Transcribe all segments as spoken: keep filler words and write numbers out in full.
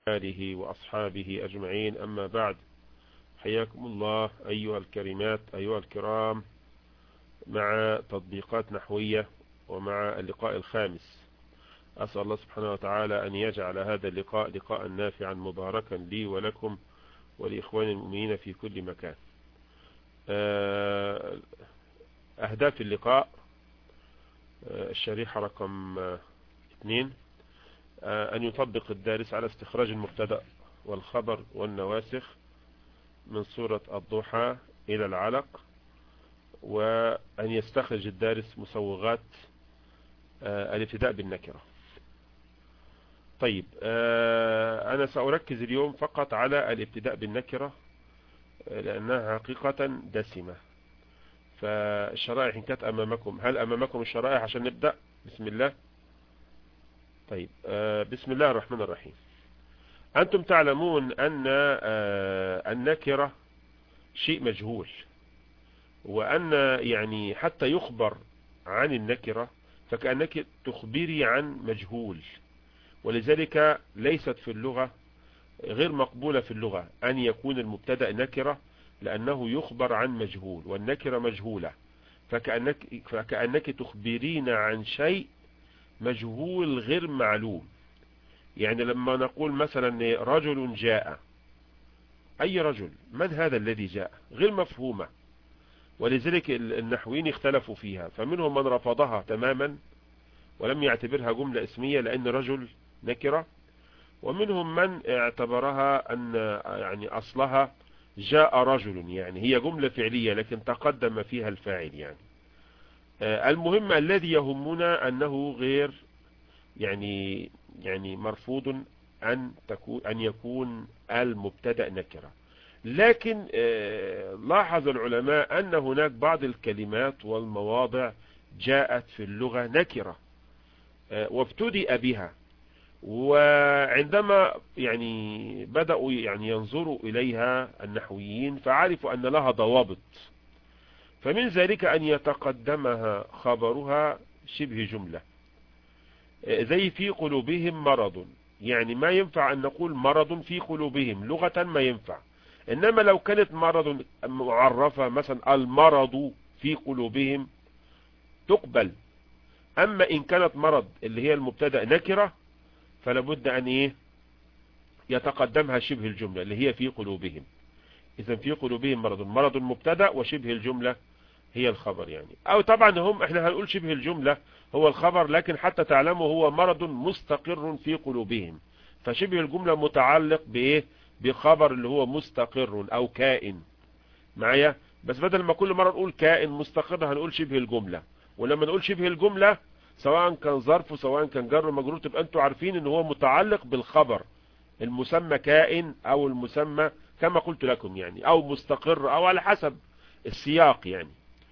آله وأصحابه أجمعين، أما بعد. حياكم الله أيها الكريمات أيها الكرام مع تطبيقات نحوية ومع اللقاء الخامس. أسأل الله سبحانه وتعالى أن يجعل هذا اللقاء لقاء نافعا مباركا لي ولكم ولإخوان المؤمنين في كل مكان. أهداف اللقاء: الشريحة رقم اثنين، أن يطبق الدارس على استخراج المبتدأ والخبر والنواسخ من سورة الضحى إلى العلق، وأن يستخرج الدارس مسوغات الابتداء بالنكرة. طيب، أنا سأركز اليوم فقط على الابتداء بالنكرة لأنها حقيقة دسمة. فالشرائح إن كانت أمامكم، هل أمامكم الشرائح عشان نبدأ؟ بسم الله. طيب، بسم الله الرحمن الرحيم. أنتم تعلمون أن النكرة شيء مجهول، وأن يعني حتى يخبر عن النكرة فكأنك تخبري عن مجهول، ولذلك ليست في اللغة غير مقبولة في اللغة أن يكون المبتدأ نكرة، لأنه يخبر عن مجهول والنكرة مجهولة، فكأنك, فكأنك تخبرين عن شيء مجهول غير معلوم. يعني لما نقول مثلا رجل جاء، أي رجل؟ من هذا الذي جاء؟ غير مفهومة، ولذلك النحويين اختلفوا فيها، فمنهم من رفضها تماما ولم يعتبرها جملة اسمية لأن رجل نكرة، ومنهم من اعتبرها أن يعني أصلها جاء رجل، يعني هي جملة فعلية لكن تقدم فيها الفاعل. يعني المهم الذي يهمنا أنه غير يعني يعني مرفوض أن تكون أن يكون المبتدأ نكرة. لكن لاحظ العلماء أن هناك بعض الكلمات والمواضع جاءت في اللغة نكرة وابتدأ بها، وعندما يعني بدأوا يعني ينظروا إليها النحويين فعرفوا أن لها ضوابط، فمن ذلك أن يتقدمها خبرها شبه جملة، زي في قلوبهم مرض. يعني ما ينفع أن نقول مرض في قلوبهم لغة، ما ينفع. إنما لو كانت مرض معرفة مثلا المرض في قلوبهم تقبل. أما إن كانت مرض اللي هي المبتدأ نكرة فلابد أن إيه يتقدمها شبه الجملة اللي هي في قلوبهم. إذا في قلوبهم مرض، مرض المبتدأ وشبه الجملة هي الخبر. يعني أو طبعا هم احنا هنقول شبه الجملة هو الخبر، لكن حتى تعلموا هو مرض مستقر في قلوبهم، فشبه الجملة متعلق بإيه؟ بخبر اللي هو مستقر أو كائن معايا. بس بدل ما كل مرة نقول كائن مستقر هنقول شبه الجملة، ولما نقول شبه الجملة سواء كان ظرف سواء كان جر مجرور تبقى انتوا عارفين ان هو متعلق بالخبر المسمى كائن او المسمى كما قلت لكم، يعني او مستقر او على حسب السياق. يعني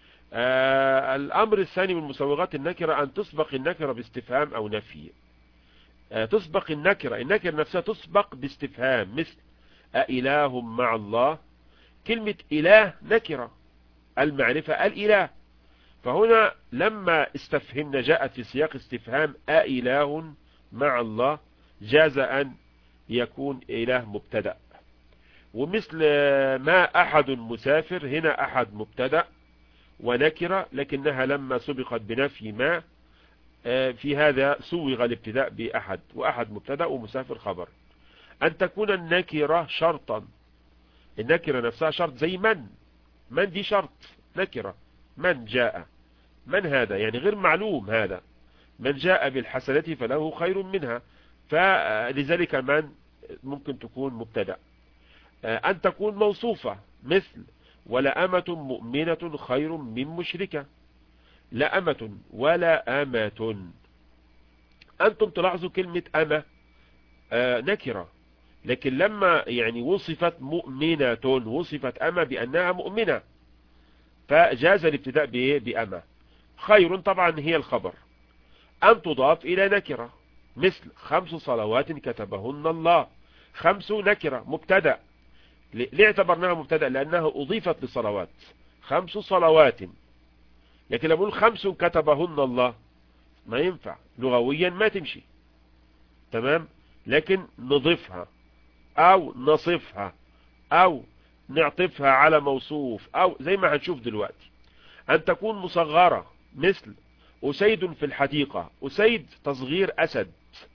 آه الامر الثاني من مسوغات النكرة ان تسبق النكرة باستفهام او نفي. آه تسبق النكرة النكرة نفسها تسبق باستفهام، مثل أإله مع الله. كلمة إله نكرة، المعرفة الإله، فهنا لما استفهمنا جاءت في سياق استفهام أإله مع الله جاز أن يكون إله مبتدأ. ومثل ما أحد مسافر، هنا أحد مبتدأ ونكرة، لكنها لما سبقت بنفي ما في هذا سوغ الابتداء بأحد، وأحد مبتدأ ومسافر خبر. أن تكون النكرة شرطا، النكرة نفسها شرط، زي من من دي شرط نكرة. من جاء، من هذا؟ يعني غير معلوم. هذا من جاء بالحسنة فله خير منها، فلذلك من ممكن تكون مبتدأ. أن تكون موصوفة، مثل ولأمة مؤمنة خير من مشركة. لأمة ولا أمة. أنتم تلاحظوا كلمة أمة نكرة، لكن لما يعني وصفت مؤمنة وصفت أمة بأنها مؤمنة فجاز الابتداء بأمة. خير طبعا هي الخبر. أن تضاف إلى نكرة، مثل خمس صلوات كتبهن الله. خمس نكرة مبتدأ، ليه اعتبرناها مبتدأ؟ لأنها أضيفت لصلوات، خمس صلوات. لكن لما نقول خمس كتبهن الله ما ينفع، لغويا ما تمشي، تمام، لكن نضيفها او نصفها او نعطفها على موصوف، او زي ما هنشوف دلوقتي. ان تكون مصغرة مثل أسيد في الحديقة، أسيد تصغير أسد،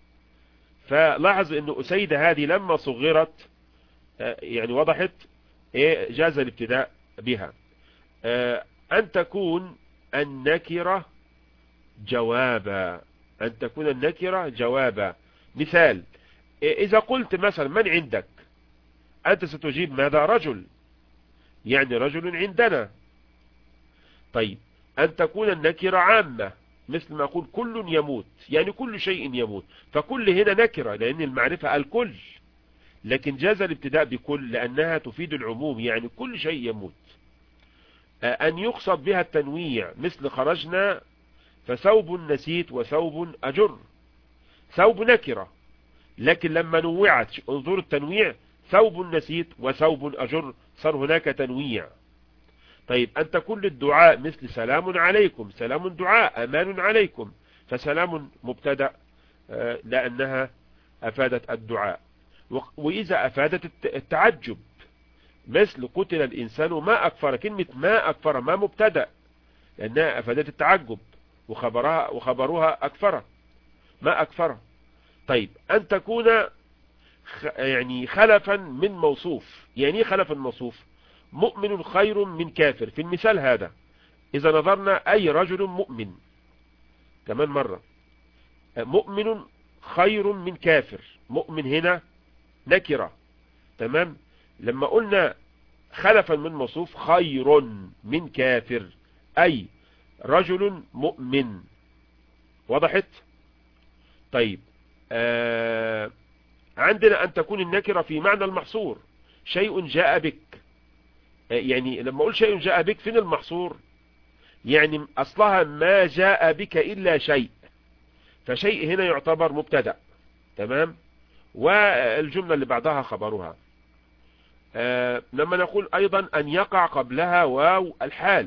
فلاحظ ان أسيد هذه لما صغرت يعني وضحت ايه جاز الابتداء بها. ان تكون النكرة جوابا، ان تكون النكرة جوابا. مثال، اذا قلت مثلا من عندك، انت ستجيب ماذا؟ رجل، يعني رجل عندنا. طيب ان تكون النكرة عامة، مثل ما اقول كل يموت، يعني كل شيء يموت، فكل هنا نكرة لان المعرفة الكل، لكن جاز الابتداء بكل لانها تفيد العموم، يعني كل شيء يموت. ان يقصد بها التنويع، مثل خرجنا فثوب نسيت وثوب اجر، ثوب نكرة لكن لما نوعت انظر التنويع، ثوب نسيت وثوب اجر، صار هناك تنويع. طيب ان تكون للدعاء مثل سلام عليكم، سلام دعاء امان عليكم، فسلام مبتدأ لانها افادت الدعاء. واذا افادت التعجب، مثل قتل الانسان ما اكفر، كلمة ما اكفر ما مبتدأ لانها افادت التعجب، وخبرها وخبرها اكفر ما اكفر. طيب ان تكون يعني خلفا من موصوف، يعني خلفا موصوف، مؤمن خير من كافر. في المثال هذا اذا نظرنا اي رجل مؤمن، كمان مرة مؤمن خير من كافر، مؤمن هنا نكرة، تمام. لما قلنا خلفا من موصوف خير من كافر، اي رجل مؤمن، وضحت. طيب آه عندنا ان تكون النكرة في معنى المحصور، شيء جاء بك، يعني لما اقول شيء جاء بك فين المحصور؟ يعني اصلها ما جاء بك الا شيء، فشيء هنا يعتبر مبتدأ، تمام، والجملة اللي بعدها خبرها. آه لما نقول ايضا ان يقع قبلها واو الحال،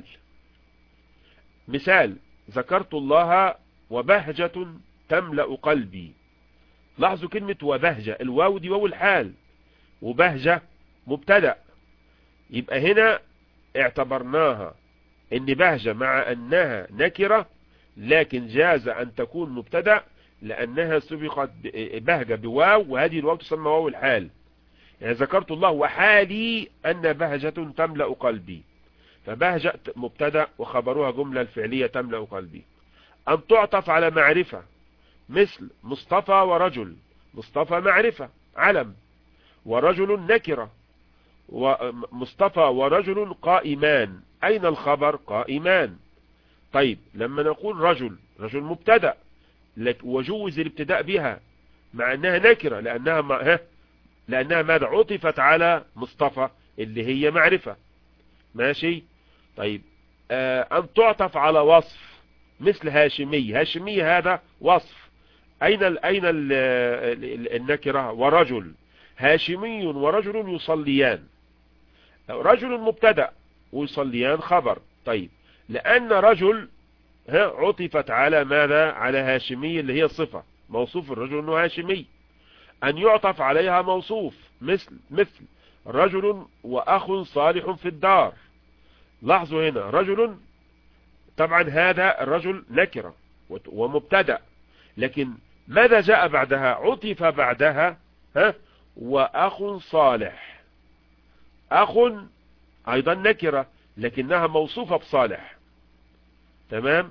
مثال ذكرت الله وبهجة تملأ قلبي. لاحظوا كلمة وبهجة، الواو دي واو الحال، وبهجة مبتدأ، يبقى هنا اعتبرناها ان بهجة مع انها نكرة لكن جاز ان تكون مبتدأ لانها سبقت بهجة بواو، وهذه الواو تسمى واو الحال. يعني ذكرت الله وحالي ان بهجة تملأ قلبي، فبهجة مبتدأ وخبرها جملة الفعلية تملأ قلبي. ان تعطف على معرفة، مثل مصطفى ورجل، مصطفى معرفة علم، ورجل نكرة، ومصطفى ورجل قائمان، اين الخبر؟ قائمان. طيب لما نقول رجل، رجل مبتدأ وجوز الابتداء بها مع انها نكرة لانها ما لانها ماذا؟ عطفت على مصطفى اللي هي معرفة، ماشي. طيب آه ان تعطف على وصف، مثل هاشمي، هاشمي هذا وصف، اين ال اين ال النكرة؟ ورجل، هاشمي ورجل يصليان، رجل مبتدأ ويصليان خبر. طيب لان رجل ها عطفت على ماذا؟ على هاشمي اللي هي صفة، موصوف الرجل انه هاشمي. ان يعطف عليها موصوف، مثل مثل رجل واخ صالح في الدار. لاحظوا هنا رجل، طبعا هذا الرجل نكرة ومبتدأ، لكن ماذا جاء بعدها؟ عطف بعدها ها واخ صالح، اخ ايضا نكرة لكنها موصوفة بصالح، تمام.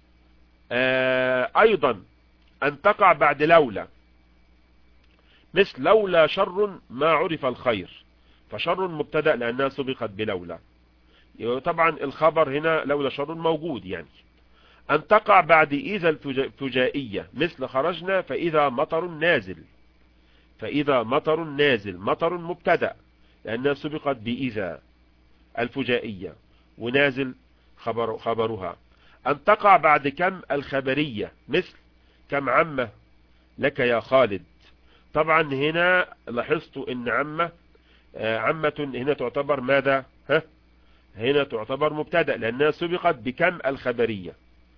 آه ايضا ان تقع بعد لولا، مثل لولا شر ما عرف الخير، فشر مبتدأ لانها سبقت بلولا، طبعا الخبر هنا لولا شر موجود يعني. ان تقع بعد اذا الفجائية، مثل خرجنا فاذا مطر نازل، فاذا مطر نازل، مطر مبتدأ لانها سبقت باذا الفجائية، ونازل خبر خبرها. ان تقع بعد كم الخبرية، مثل كم عمة لك يا خالد. طبعا هنا لاحظت ان عمة عمة هنا تعتبر ماذا؟ ها هنا تعتبر مبتدأ لانها سبقت بكم الخبرية.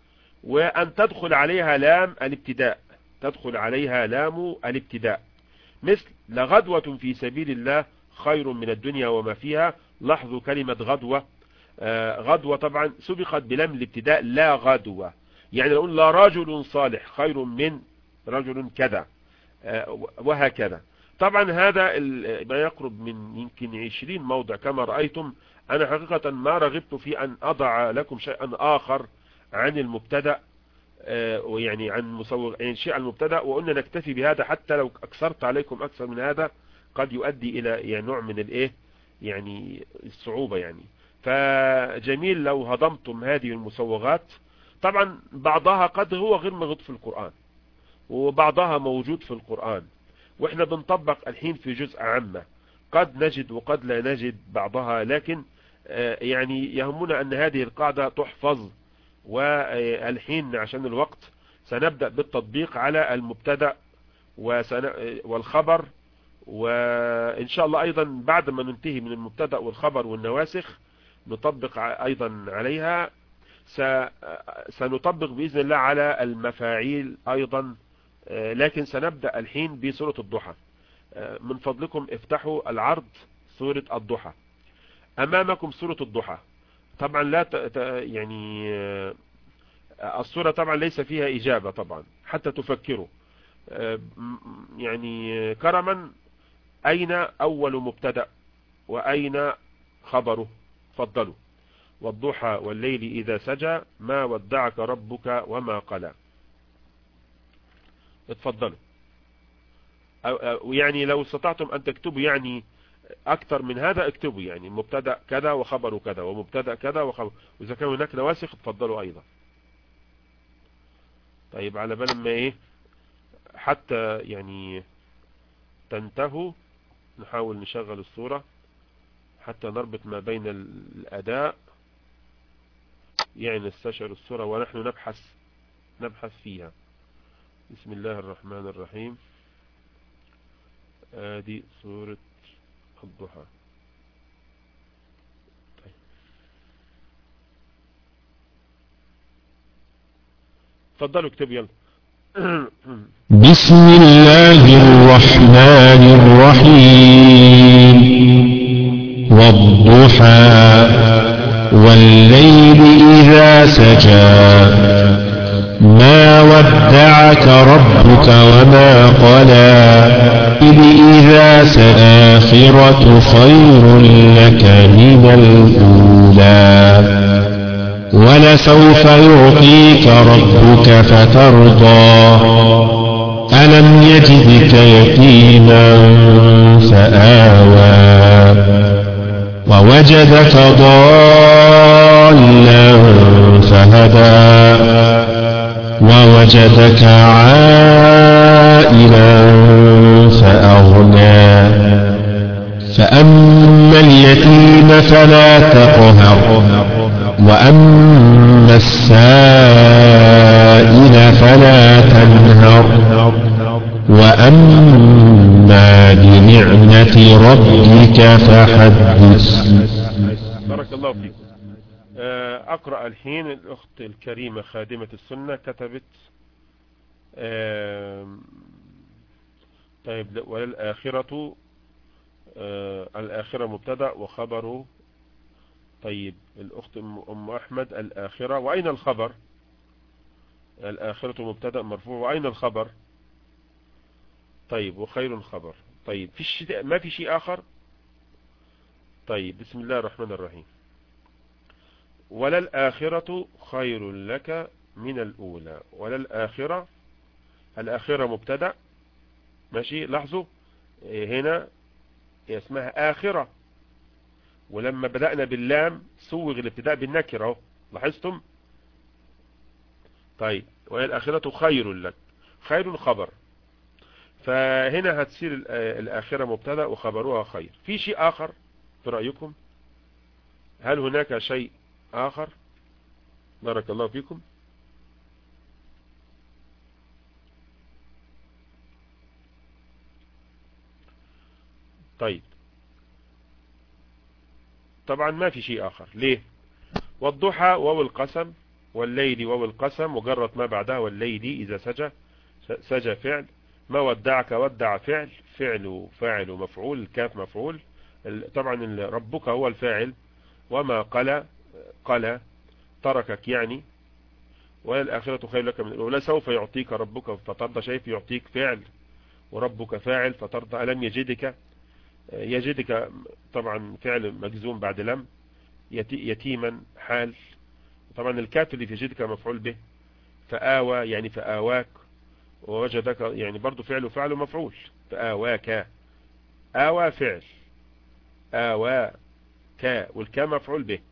وان تدخل عليها لام الابتداء، تدخل عليها لام الابتداء، مثل لغدوة في سبيل الله خير من الدنيا وما فيها. لاحظوا كلمة غدوة. آه غدوة طبعا سبقت بلام الابتداء لا غدوة، يعني نقول لا رجل صالح خير من رجل كذا، آه وهكذا. طبعا هذا ما يقرب من يمكن عشرين موضع كما رأيتم. أنا حقيقة ما رغبت في أن أضع لكم شيئا آخر عن المبتدأ، آه ويعني عن مسوغ يعني شيء عن المبتدأ، وقلنا نكتفي بهذا حتى لو أكثرت عليكم أكثر من هذا قد يؤدي إلى يعني نوع من الإيه يعني الصعوبة يعني. فجميل لو هضمتم هذه المسوغات. طبعا بعضها قد هو غير موجود في القرآن وبعضها موجود في القرآن، واحنا بنطبق الحين في جزء عامة، قد نجد وقد لا نجد بعضها، لكن يعني يهمنا ان هذه القاعدة تحفظ. والحين عشان الوقت سنبدأ بالتطبيق على المبتدأ والخبر، وإن شاء الله أيضا بعد ما ننتهي من المبتدأ والخبر والنواسخ نطبق أيضا عليها. سنطبق بإذن الله على المفاعيل أيضا، لكن سنبدأ الحين بسورة الضحى. من فضلكم افتحوا العرض سورة الضحى. أمامكم سورة الضحى. طبعا لا ت... يعني السورة طبعا ليس فيها إجابة طبعا حتى تفكروا. يعني كرما أين أول مبتدأ وأين خبره؟ فضلوا. والضحى والليل إذا سجى ما ودعك ربك وما قلى. اتفضلوا. يعني لو استطعتم أن تكتبوا يعني أكثر من هذا اكتبوا، يعني مبتدأ كذا وخبره كذا ومبتدأ كذا وخبر، وإذا كان هناك نواسخ اتفضلوا أيضا. طيب على بال ما إيه حتى يعني تنتهوا نحاول نشغل الصورة حتى نربط ما بين الأداء، يعني نستشعر الصورة ونحن نبحث نبحث فيها. بسم الله الرحمن الرحيم. ادي سورة الضحى. طيب. تفضلوا اكتبوا يلا. بسم الله الرحمن الرحيم. والضحى والليل إذا سجى ما ودعك ربك وما قلى إذا سآخرة خير لك من الأولى ولسوف يعطيك ربك فترضى ألم يجدك يتيما فآوى ووجدك ضالا فهدى ووجدك عائلا فأغنى فأما اليتيم فلا تقهر وأما السائل فلا تنهر وأما بنعمة ربك فحدث. بارك الله فيكم. أقرأ الحين. الأخت الكريمة خادمة السنة كتبت طيب وللآخرة الآخرة مبتدأ وخبره. طيب الأخت أم أحمد الآخرة وأين الخبر؟ الآخرة مبتدأ مرفوع وأين الخبر؟ طيب وخير الخبر. طيب في شيء ما في شيء آخر؟ طيب بسم الله الرحمن الرحيم. وللآخرة خير لك من الأولى. وللآخرة الآخرة مبتدأ ماشي. لاحظوا هنا اسمها آخرة، ولما بدأنا باللام سوغ الابتداء بالنكرة اهو لاحظتم. طيب وللآخرة خير لك. خير خبر، فهنا هتصير الآخرة مبتدأ وخبرها خير. في شيء آخر في رأيكم؟ هل هناك شيء آخر؟ بارك الله فيكم. طيب طبعا ما في شيء آخر. ليه؟ والضحى واو القسم والليل واو القسم مجرد ما بعدها والليل إذا سجى. سجى فعل ما ودعك ودع فعل، فعل فاعل ومفعول، الكاف مفعول. طبعا ربك هو الفاعل، وما قل قل تركك يعني، والآخرة خير لك من الأولى. سوف يعطيك ربك فترضى، شايف يعطيك فعل وربك فاعل فترضى. ألم يجدك، يجدك طبعا فعل مجزوم بعد لم، يتيما حال. طبعا الكاف اللي في يجدك مفعول به. فآوى يعني فآواك، ووجدك يعني برضو فعل وفعل ومفعول. فآواك، آوى فعل، آوى كا، والكا مفعول به.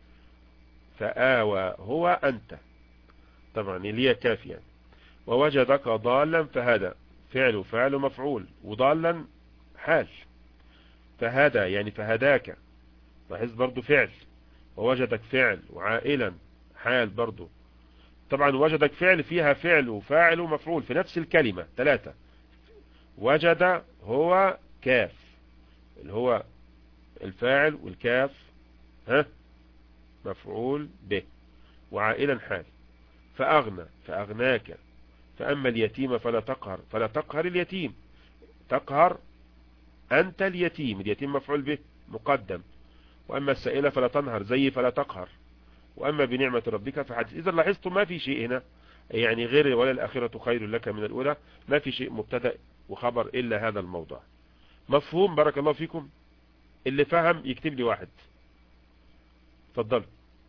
فآوى هو أنت، طبعا اللي هي كاف يعني. ووجدك ضالا فهدى، فعل وفعل ومفعول، وضالا حال. فهدى يعني فهداك، لاحظ برضو فعل. ووجدك فعل، وعائلا حال برضو. طبعا وجدك فعل فيها فعل وفاعل ومفعول في نفس الكلمة ثلاثة. وجد هو كاف اللي هو الفاعل، والكاف ها مفعول به، وعائلا حال. فأغنى فأغناك. فأما اليتيم فلا تقهر، فلا تقهر اليتيم، تقهر أنت اليتيم، اليتيم مفعول به مقدم. وأما السائلة فلا تنهر، زي فلا تقهر. وأما بنعمة ربك فحدث. إذا لاحظتم ما في شيء هنا يعني غير ولا الآخرة خير لك من الأولى، ما في شيء مبتدأ وخبر إلا هذا الموضع. مفهوم؟ بارك الله فيكم. اللي فهم يكتب لي واحد. تفضل.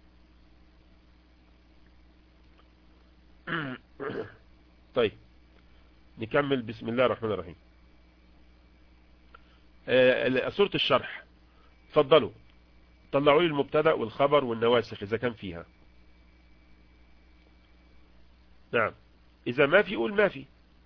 طيب نكمل. بسم الله الرحمن الرحيم. آه سورة الشرح، تفضلوا طلعوا لي المبتدأ والخبر والنواسخ إذا كان فيها. نعم، إذا ما في قول ما في.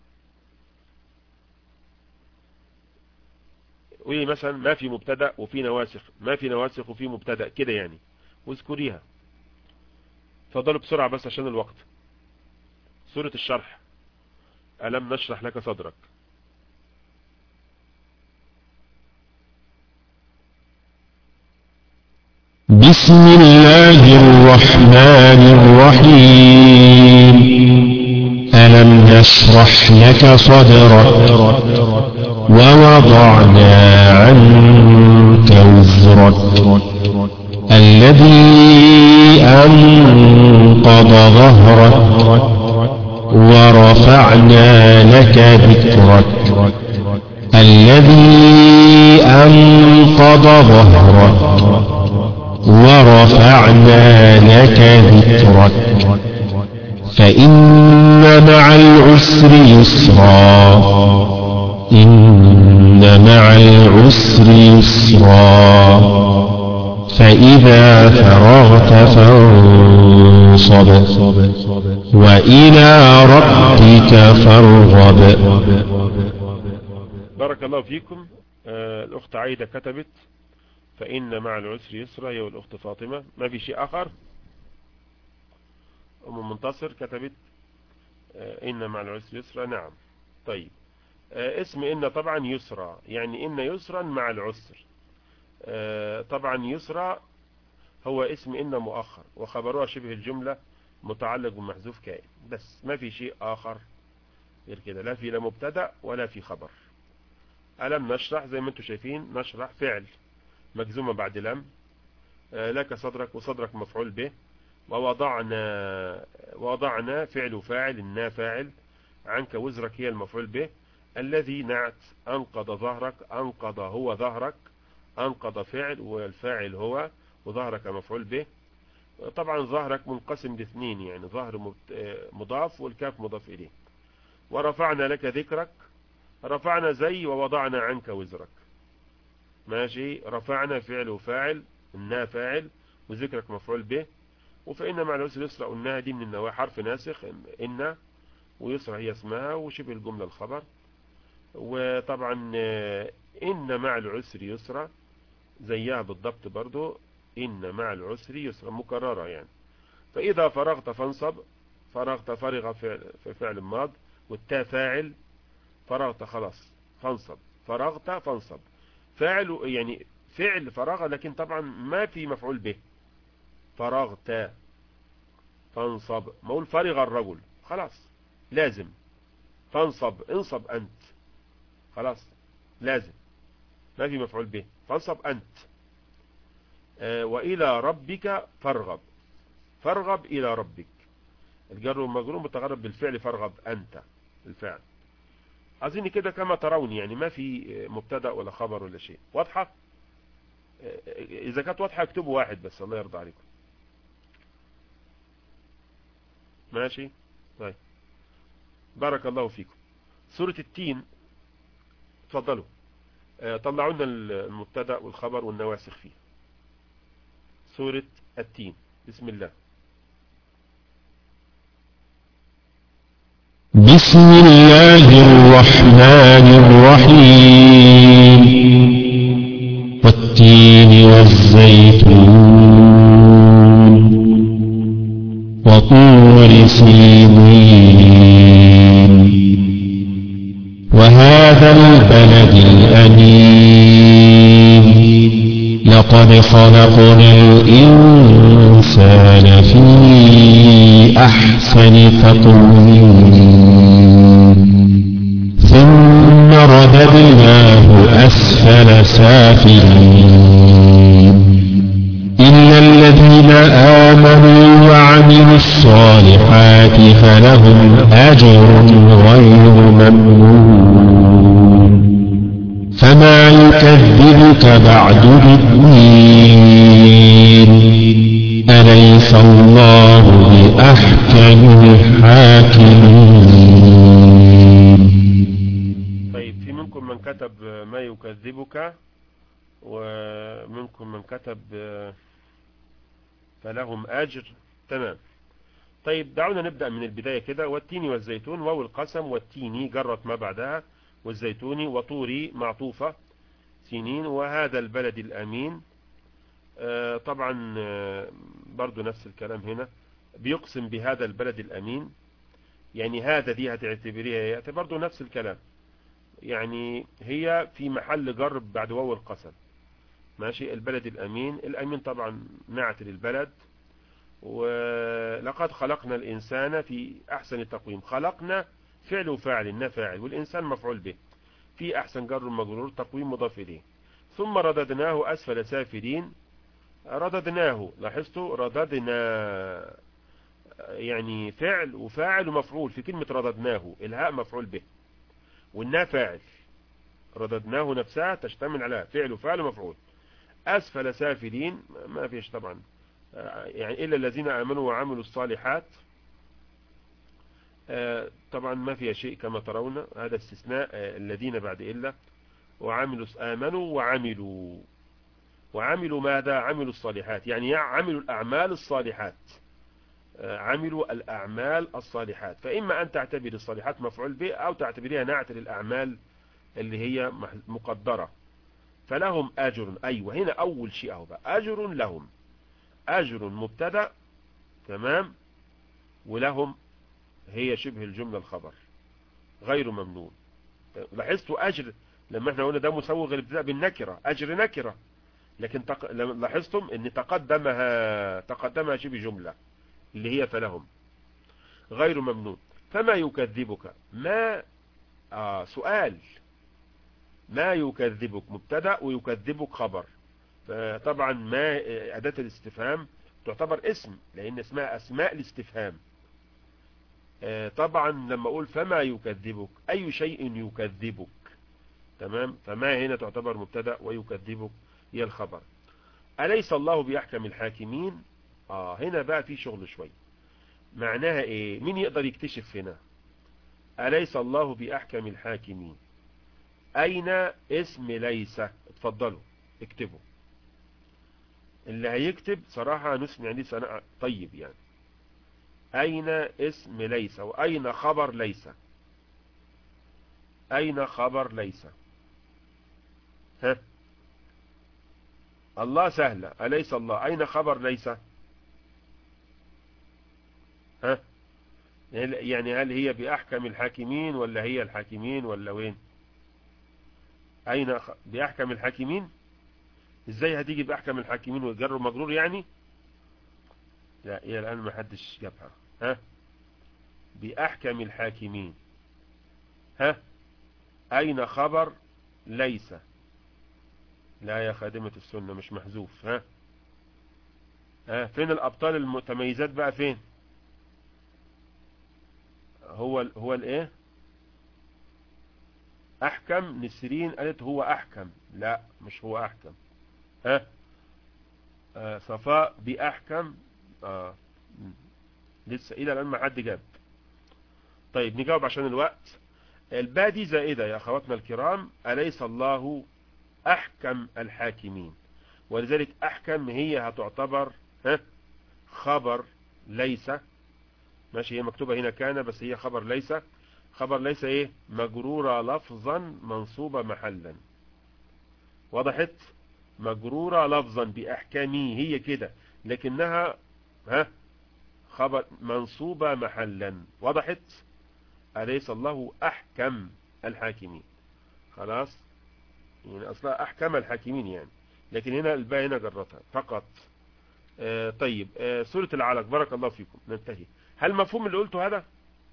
قولي مثلا ما في مبتدأ وفي نواسخ، ما في نواسخ وفي مبتدأ كده يعني، واذكريها. تفضلوا بسرعة بس عشان الوقت. سورة الشرح، ألم نشرح لك صدرك. بسم الله الرحمن الرحيم. ألم نشرح لك صدرك ووضعنا عنك وزرك الذي أنقض ظهرك ورفعنا لك ذكرك الذي أنقض ظهرك ورفعنا لك ذكرك فإن مع العسر يسرا إن مع العسر يسرا فإذا فرغت فانصب وإلى ربك فارغب. بارك الله فيكم. آه الأخت عايدة كتبت فإن مع العسر يسرا، هي والأخت فاطمة. ما في شيء آخر. أم منتصر كتبت آه إن مع العسر يسرا. نعم. طيب آه اسم إن طبعا يسرا، يعني إن يسرا مع العسر. آه طبعا يسرا هو اسم إن مؤخر، وخبرها شبه الجملة متعلق بمحذوف كائن، بس ما في شيء آخر غير كده، لا في لا مبتدأ ولا في خبر. ألم نشرح زي ما انتم شايفين، نشرح فعل مجزومة بعد لم. آه لك صدرك، وصدرك مفعول به. ووضعنا، وضعنا فعل وفاعل، النا فاعل، عنك وزرك هي المفعول به. الذي نعت، أنقض ظهرك، أنقض هو ظهرك، أنقض فعل والفاعل هو، وظهرك مفعول به. طبعا ظهرك منقسم لاثنين، يعني ظهر مضاف والكاف مضاف إليه. ورفعنا لك ذكرك، رفعنا زي ووضعنا عنك وزرك. ماشي. رفعنا فعل وفاعل، النا فاعل، وذكرك مفعول به. وفإن مع العسر يسرا، قلناها دي من النواحي، حرف ناسخ إن، ويسرا هي اسمها، وشبه الجملة الخبر. وطبعا إن مع العسر يسرا زيها بالضبط برضو، إن مع العسر يسرا مكررة يعني. فإذا فرغت فانصب، فرغت فرغ في فعل ماض، والتاء فاعل، فرغت خلاص فانصب، فرغت فانصب فاعل يعني فعل فرغ، لكن طبعا ما في مفعول به. فرغت فانصب، ما اقول فرغ الرجل خلاص لازم فانصب، انصب أنت، خلاص لازم، ما في مفعول به، فانصب أنت. آه وإلى ربك فارغب، فارغب إلى ربك، الجر والمجرور متغرب بالفعل فارغب أنت الفعل. أظن كده كما ترون، يعني ما في مبتدأ ولا خبر ولا شيء. واضحة؟ إذا كانت واضحة اكتبوا واحد بس، الله يرضى عليكم. ماشي طيب، بارك الله فيكم. سورة التين، تفضلوا طلعوا لنا المبتدأ والخبر والنواسخ فيه. سورة التين، بسم الله. بسم الله الرحمن الرحيم. والتين والزيتون وطور سينين وهذا البلد الأمين لقد خلقنا الإنسان في أحسن تقويم ثم رددناه أسفل سافلين إلا الذين آمنوا وعملوا الصالحات فلهم أجر غير ممنون فما يكذبك بعد بالدين أليس الله بأحكم الحاكمين. طيب، في منكم من كتب ما يكذبك، ومنكم من كتب فلهم أجر. تمام. طيب دعونا نبدأ من البداية كده. والتين والزيتون، واو القسم، والتيني جرت ما بعدها، والزيتوني وطوري معطوفة، سنين، وهذا البلد الأمين. آه طبعا آه برضو نفس الكلام هنا، بيقسم بهذا البلد الأمين، يعني هذا دي هتعتبريها هي برضو نفس الكلام، يعني هي في محل جر بعد واو القسم. ماشي. البلد الأمين، الأمين طبعا نعت للبلد. ولقد خلقنا الإنسان في أحسن تقويم، خلقنا فعل وفاعل، إنه فاعل، والإنسان مفعول به، في أحسن جر مجرور، تقويم مضاف إليه. ثم رددناه أسفل سافلين. رددناه، لاحظتوا رددنا يعني فعل وفاعل ومفعول في كلمة رددناه، الهاء مفعول به والنا فاعل. رددناه نفسها تشتمل على فعل وفاعل ومفعول. أسفل سافلين ما فيش طبعا، يعني إلا الذين آمنوا وعملوا الصالحات، طبعا ما فيها شيء كما ترون، هذا استثناء الذين بعد إلا. وعملوا آمنوا وعملوا، وعملوا ماذا؟ عملوا الصالحات، يعني عملوا الأعمال الصالحات، عملوا الأعمال الصالحات. فإما أن تعتبر الصالحات مفعول به، أو تعتبرها نعت للأعمال اللي هي مقدرة. فلهم أجر، أيوة هنا أول شيء أهو بقى، أجر لهم، أجر مبتدأ، تمام، ولهم هي شبه الجملة الخبر غير ممنون. لاحظتوا أجر لما احنا قلنا ده مسوغ الابتداء بالنكرة، أجر نكرة، لكن تق... لاحظتم ان تقدمها تقدمها شبه جملة اللي هي فلهم غير ممنون. فما يكذبك، ما آه سؤال، ما يكذبك مبتدأ ويكذبك خبر. طبعا ما أداة الاستفهام تعتبر اسم، لأن اسمها أسماء الاستفهام. طبعا لما أقول فما يكذبك، أي شيء يكذبك، تمام. فما هنا تعتبر مبتدأ، ويكذبك هي الخبر. أليس الله بأحكم الحاكمين؟ آه هنا بقى في شغل شوي، معناها إيه؟ مين يقدر يكتشف هنا؟ أليس الله بأحكم الحاكمين، أين اسم ليس؟ اتفضلوا اكتبوا، اللي هيكتب صراحة نسمع لي سنة طيب يعني. أين اسم ليس، وأين خبر ليس؟ أين خبر ليس؟ ها، الله سهلة، أليس الله، أين خبر ليس؟ ها، يعني هل هي بأحكم الحاكمين، ولا هي الحاكمين، ولا وين؟ أين خ... بأحكم الحاكمين؟ ازاي هتيجي بأحكم الحاكمين والجر مجرور يعني؟ لا، إلى الآن ما حدش جابها. ها، بأحكم الحاكمين، ها أين خبر ليس؟ لا يا خادمة السنة مش محذوف. ها ها فين الأبطال المتميزات بقى؟ فين هو ال هو الايه؟ أحكم. نسرين قالت هو أحكم. لا مش هو أحكم. ها آه صفاء بأحكم. آه لسه إلى الآن ما حد جاب. طيب نجاوب عشان الوقت. الباء دي زائدة يا أخواتنا الكرام. أليس الله أحكم الحاكمين؟ ولذلك أحكم هي هتعتبر ها خبر ليس. ماشي هي مكتوبة هنا كان بس هي خبر ليس. خبر ليس ايه؟ مجرورة لفظا منصوبة محلا. وضحت؟ مجرورة لفظا بأحكامه هي كده لكنها ها خبر منصوبة محلا. وضحت؟ أليس الله أحكم الحاكمين. خلاص يعني أصلا أحكم الحاكمين يعني، لكن هنا الباء هنا جرتها فقط. آه طيب آه سورة العلق. بارك الله فيكم. ننتهي. هل مفهوم اللي قلته هذا؟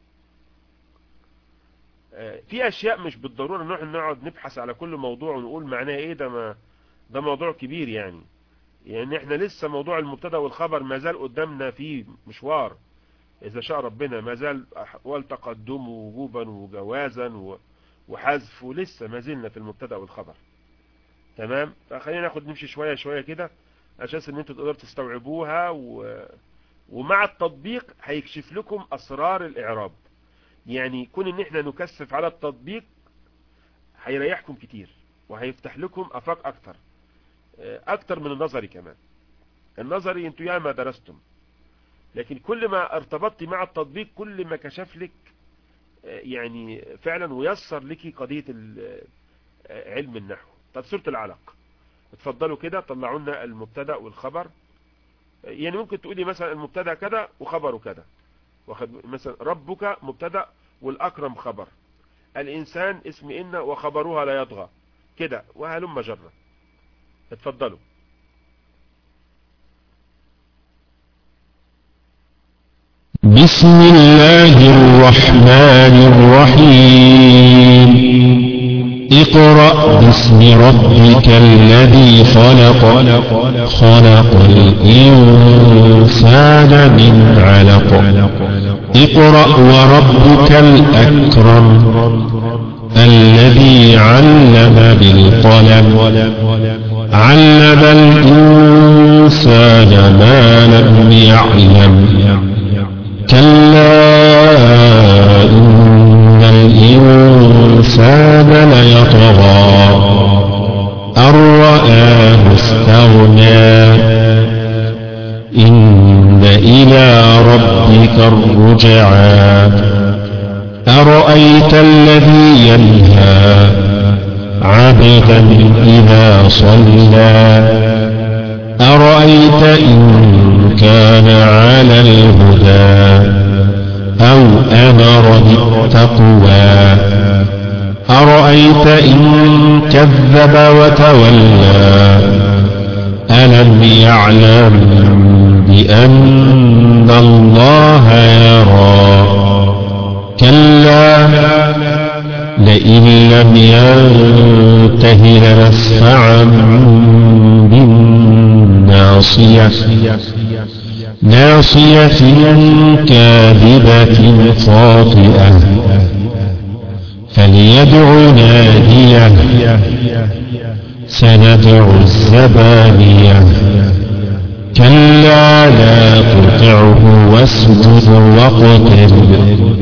آه في أشياء مش بالضرورة نروح نقعد نبحث على كل موضوع ونقول معناه إيه. ده ما ده موضوع كبير يعني. يعني احنا لسه موضوع المبتدا والخبر ما زال قدامنا فيه مشوار إذا شاء ربنا. ما زال أحوال تقدم وجوبا وجوازا وحذف، ولسه ما زلنا في المبتدا والخبر. تمام. فخلينا ناخد نمشي شوية شوية كده عشان ان انتوا تقدروا تستوعبوها و... ومع التطبيق هيكشف لكم اسرار الاعراب. يعني كون ان احنا نكثف على التطبيق هيريحكم كتير وهيفتح لكم افاق اكتر اكتر من النظري كمان. النظري انتوا ياما درستم، لكن كل ما ارتبطتي مع التطبيق كل ما كشف لك يعني فعلا ويسر لك قضية علم النحو. طب سورة العلق اتفضلوا كده طلعوا لنا المبتدا والخبر. يعني ممكن تقولي مثلا المبتدا كذا وخبره كذا. واخد مثلا ربك مبتدا والاكرم خبر. الانسان اسم ان وخبرها لا يطغى كده وهلم جرا. اتفضلوا. بسم الله الرحمن الرحيم. اقرأ باسم ربك الذي خلق خلق الإنسان من علق. اقرأ وربك الأكرم الذي علم بالقلم علم الإنسان ما لم يعلم. كلا إن الإنسان ليطغى أن رآه استغنى. إن إلى ربك الرجعى. أرأيت الذي ينهى عبدا إذا صلى. أرأيت إن كان على الهدى أو أمر بالتقوى. أرأيت إن كذب وتولى. ألم يعلم بأن الله يرى. كلا لئن لم ينته لنسفعا بالناصية ناصية كاذبة خاطئة فليدع ناديه. سندع الزبانية. كلا لا تطعه واسجد واقترب.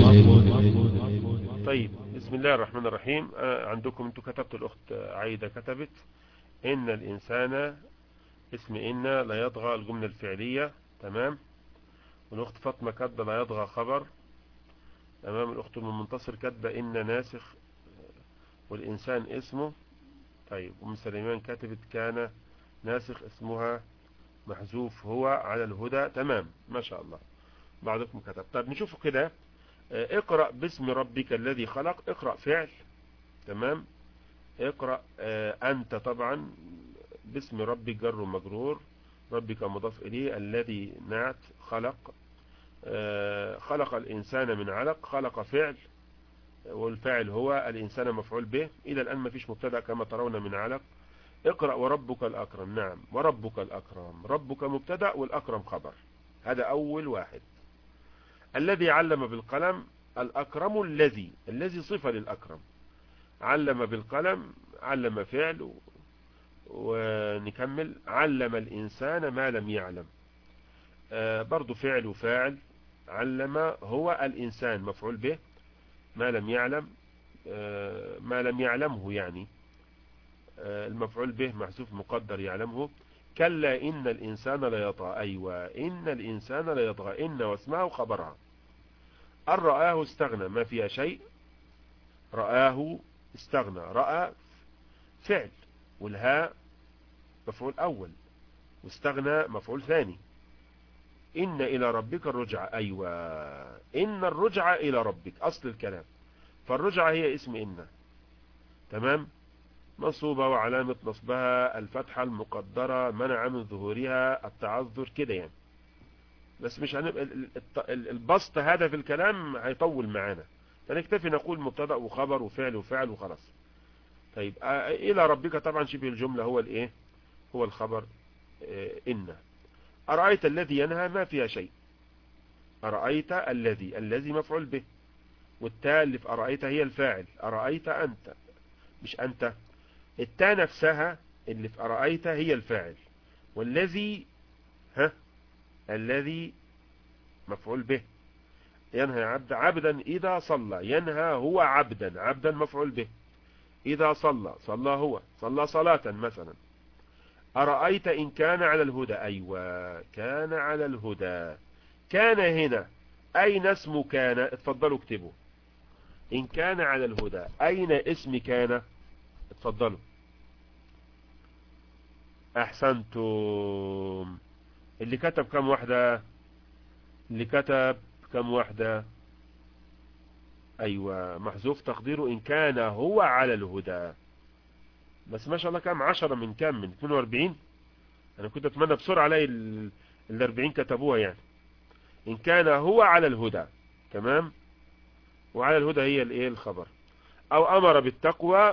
طيب بسم الله الرحمن الرحيم. عندكم انتوا كتبتوا الاخت عايدة كتبت ان الانسان اسم ان لا يطغى الجملة الفعلية. تمام. والاخت فاطمة كاتبة لا يطغى خبر. تمام. الاخت المنتصر كاتبة ان ناسخ والانسان اسمه. طيب ام سليمان كاتبت كان ناسخ اسمها محذوف هو على الهدى. تمام ما شاء الله بعضكم كتب. طيب نشوفه كده. اقرأ باسم ربك الذي خلق. اقرأ فعل. تمام. اقرأ انت طبعا باسم ربك جر مجرور. ربك مضاف اليه. الذي نعت. خلق خلق الانسان من علق. خلق فعل والفاعل هو الإنسان مفعول به. إلى الآن ما فيش مبتدأ كما ترون من علق. اقرأ وربك الأكرم. نعم، وربك الأكرم، ربك مبتدأ والأكرم خبر. هذا أول واحد. الذي علم بالقلم، الأكرم الذي، الذي صفة للأكرم. علم بالقلم، علم فعل. ونكمل، علم الإنسان ما لم يعلم، آه برضو فعل وفاعل. علم هو الإنسان مفعول به، ما لم يعلم آه ما لم يعلمه يعني آه المفعول به محذوف مقدر يعلمه. كلا إن الإنسان ليطغى، أيوة إن الإنسان ليطغى، إن واسمه خبرها. أن رآه استغنى، ما فيها شيء، رآه استغنى، رأى فعل والهاء مفعول أول واستغنى مفعول ثاني. إن إلى ربك الرجعة، أيوة إن الرجعة إلى ربك أصل الكلام، فالرجعة هي اسم إن. تمام. منصوبة وعلامة نصبها الفتحة المقدرة منع من ظهورها التعذر كده يعني. بس مش هنبقى البسط هذا في الكلام هيطول معانا، فنكتفي نقول مبتدأ وخبر وفعل وفعل وخلاص. طيب إلى ربك طبعا شبه الجملة هو الإيه، هو الخبر إن. أرأيت الذي ينهى، ما فيها شيء، أرأيت الذي، الذي مفعول به، والتاء اللي في أرأيت هي الفاعل. أرأيت أنت، مش أنت، التاء نفسها اللي في أرأيت هي الفاعل، والذي ها الذي مفعول به. ينهى عبد، عبدا إذا صلى، ينهى هو عبدا، عبدا مفعول به. إذا صلى، صلى هو، صلى صلاة مثلا. أرأيت إن كان على الهدى، أيوة كان على الهدى. كان هنا أين اسم كان؟ اتفضلوا اكتبوا. إن كان على الهدى أين اسم كان؟ اتفضلوا. أحسنتم. اللي كتب كم واحدة؟ اللي كتب كم واحدة؟ أيوة محذوف تقديره إن كان هو على الهدى. بس ما شاء الله كام، عشرة من كام، من اثنين واربعين. أنا كنت أتمنى بسرعة علي الاربعين كتبوها يعني. إن كان هو على الهدى. تمام. وعلى الهدى هي الايه الخبر. أو أمر بالتقوى،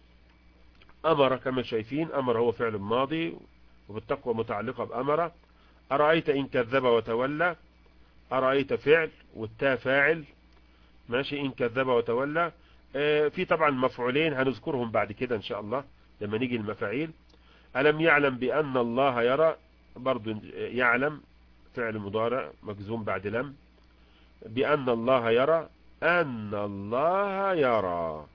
أمر كما شايفين، أمر هو فعل ماضي وبالتقوى متعلقة بأمر. أرأيت إن كذب وتولى، أرأيت فعل والتاء فاعل. ماشي. إن كذب وتولى. آه في طبعا مفعولين هنذكرهم بعد كده إن شاء الله لما نيجي المفاعيل. ألم يعلم بأن الله يرى، برضو يعلم فعل مضارع مجزوم بعد لم. بأن الله يرى، أن الله يرى،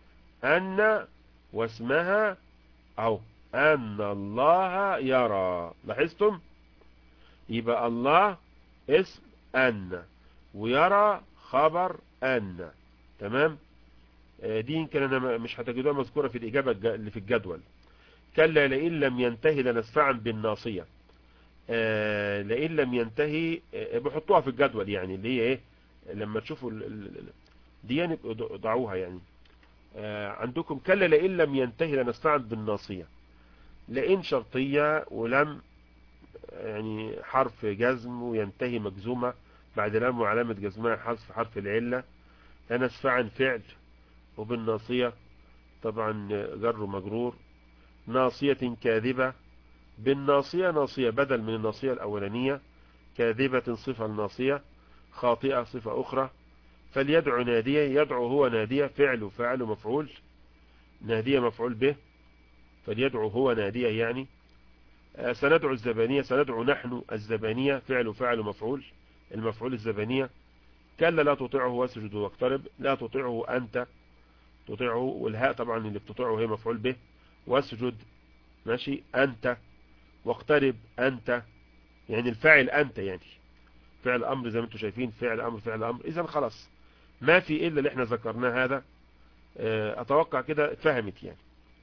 أن واسمها أو أن الله يرى. لاحظتم؟ يبقى الله اسم أن، ويرى خبر أن. تمام. دي يمكن أنا مش هتجدوها مذكورة في الإجابة اللي في الجدول. كلا لئن لم ينتهي لنسفعا بالناصية. آه لئن لم ينتهي آه بحطوها في الجدول يعني، اللي هي ايه لما تشوفوا دي يعني ضعوها يعني. آه عندكم كلا لئن لم ينتهي لنسفعا بالناصية. لئن شرطية، ولم يعني حرف جزم، وينتهي مجزومة بعد لام وعلامة جزمها حذف حرف العلة. لنسفعا فعل، وبالناصية طبعا جر ومجرور. ناصية كاذبة، بالناصية ناصية بدل من الناصية الأولانية. كاذبة صفة الناصية. خاطئة صفة أخرى. فليدعو نادية، يدعو هو نادية فعل وفاعل ومفعول. نادية مفعول به، فليدعو هو نادية يعني. آه سندعو الزبانية، سندعو نحن الزبانية فعل وفاعل ومفعول. المفعول الزبانية. كلا لا تطيعه واسجد واقترب، لا تطيعه أنت، تطيعه والهاء طبعا اللي بتطيعه هي مفعول به. واسجد ماشي أنت، واقترب أنت، يعني الفاعل أنت يعني فعل أمر زي ما انتم شايفين، فعل أمر فعل أمر. إذا خلاص ما في إلا اللي احنا ذكرناه هذا. أتوقع كده اتفهمت يعني.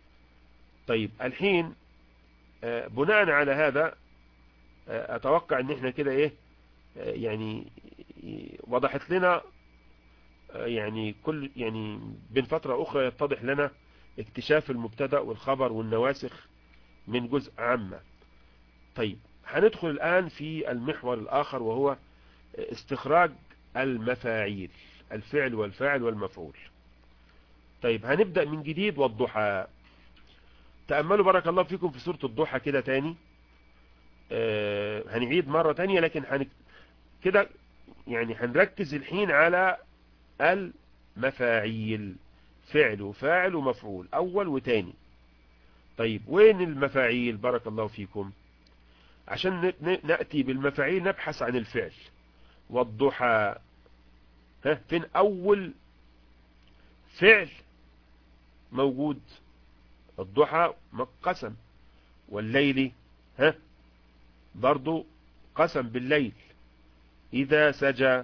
طيب الحين بناء على هذا أتوقع ان احنا كده ايه يعني وضحت لنا يعني كل يعني بين فترة أخرى يتضح لنا اكتشاف المبتدأ والخبر والنواسخ من جزء عامة. طيب هندخل الآن في المحور الآخر، وهو استخراج المفاعيل، الفعل والفاعل والمفعول. طيب هنبدأ من جديد. والضحى، تأملوا بارك الله فيكم في سورة الضحى كده تاني. آه هنعيد مرة تانية، لكن هن كده يعني هنركز الحين على المفاعيل، فعل وفاعل ومفعول، أول وتاني. طيب وين المفاعيل بارك الله فيكم؟ عشان نأتي بالمفاعيل نبحث عن الفعل. والضحى، ها فين أول فعل موجود؟ الضحى قسم، والليل ها برضو قسم بالليل. إذا سجى،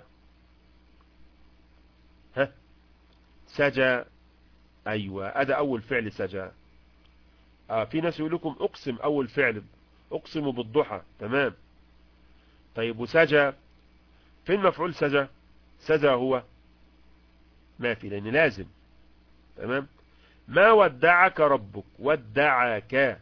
ها سجى، أيوة هذا أول فعل سجى. آه في ناس يقول لكم أقسم أول فعل، أقسم بالضحى، تمام. طيب وسجى، فين مفعول سجى؟ سجى هو ما في، لأن لازم، تمام. ما ودعك ربك، ودعك،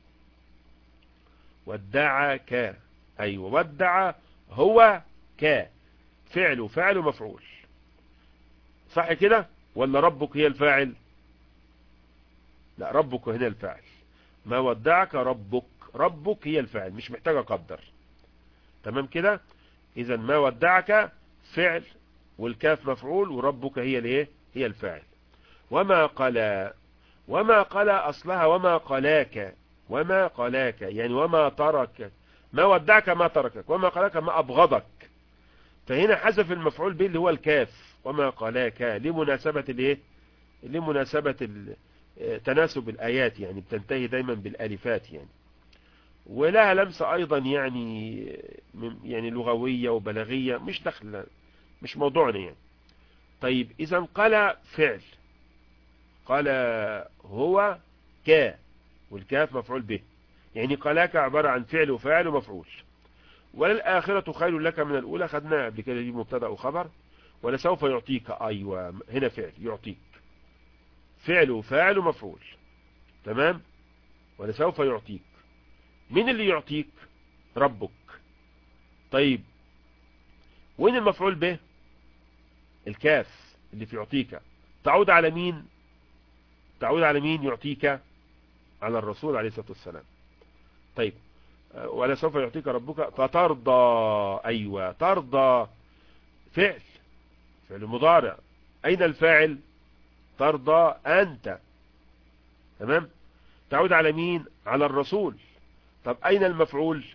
ودعك، أيوة ودع هو ك، فعل وفعل ومفعول، صح كده ولا ربك هي الفاعل؟ لا، ربك هنا الفاعل. ما ودعك ربك، ربك هي الفاعل، مش محتاج اقدر، تمام كده. اذا ما ودعك فعل والكاف مفعول وربك هي الايه؟ هي الفاعل. وما قلا، وما قلا اصلها وما قلاك، وما قلاك يعني وما ترك. ما ودعك ما تركك، وما قلاك ما ابغضك. فهنا حذف المفعول به اللي هو الكاف، وما قلاك، لمناسبة الايه؟ لمناسبة تناسب الآيات، يعني بتنتهي دايما بالالفات يعني. ولها لمسة ايضا يعني يعني لغوية وبلاغية، مش دخل، مش موضوعنا يعني. طيب اذا قال فعل، قال هو ك، والكاف مفعول به، يعني قلاك عبارة عن فعل وفاعل ومفعول. وللآخرة خير لك من الأولى، خدناها قبل كده، دي مبتدا وخبر. ولسوف يعطيك، أيوة هنا فعل يعطيك، فعل وفاعل ومفعول، تمام. ولسوف يعطيك، مين اللي يعطيك؟ ربك. طيب وين المفعول به؟ الكاف اللي في يعطيك، تعود على مين؟ تعود على مين يعطيك؟ على الرسول عليه الصلاة والسلام. طيب ولا سوف يعطيك ربك فترضى، أيوة ترضى فعل، فعل مضارع. أين الفاعل؟ ترضى أنت، تمام. تعود على مين؟ على الرسول. طب أين المفعول؟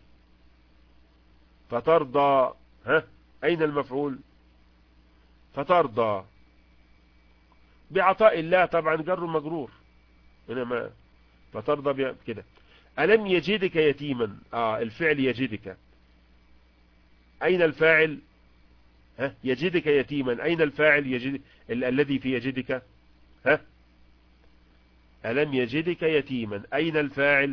فترضى، ها أين المفعول؟ فترضى بعطاء الله، طبعا جر مجرور هنا، ما فترضى كده. ألم يجدك يتيما، آه الفعل يجدك، أين الفاعل؟ ها يجدك يتيما، أين الفاعل؟ يجد ال الذي في يجدك، ها ألم يجدك يتيما، أين الفاعل؟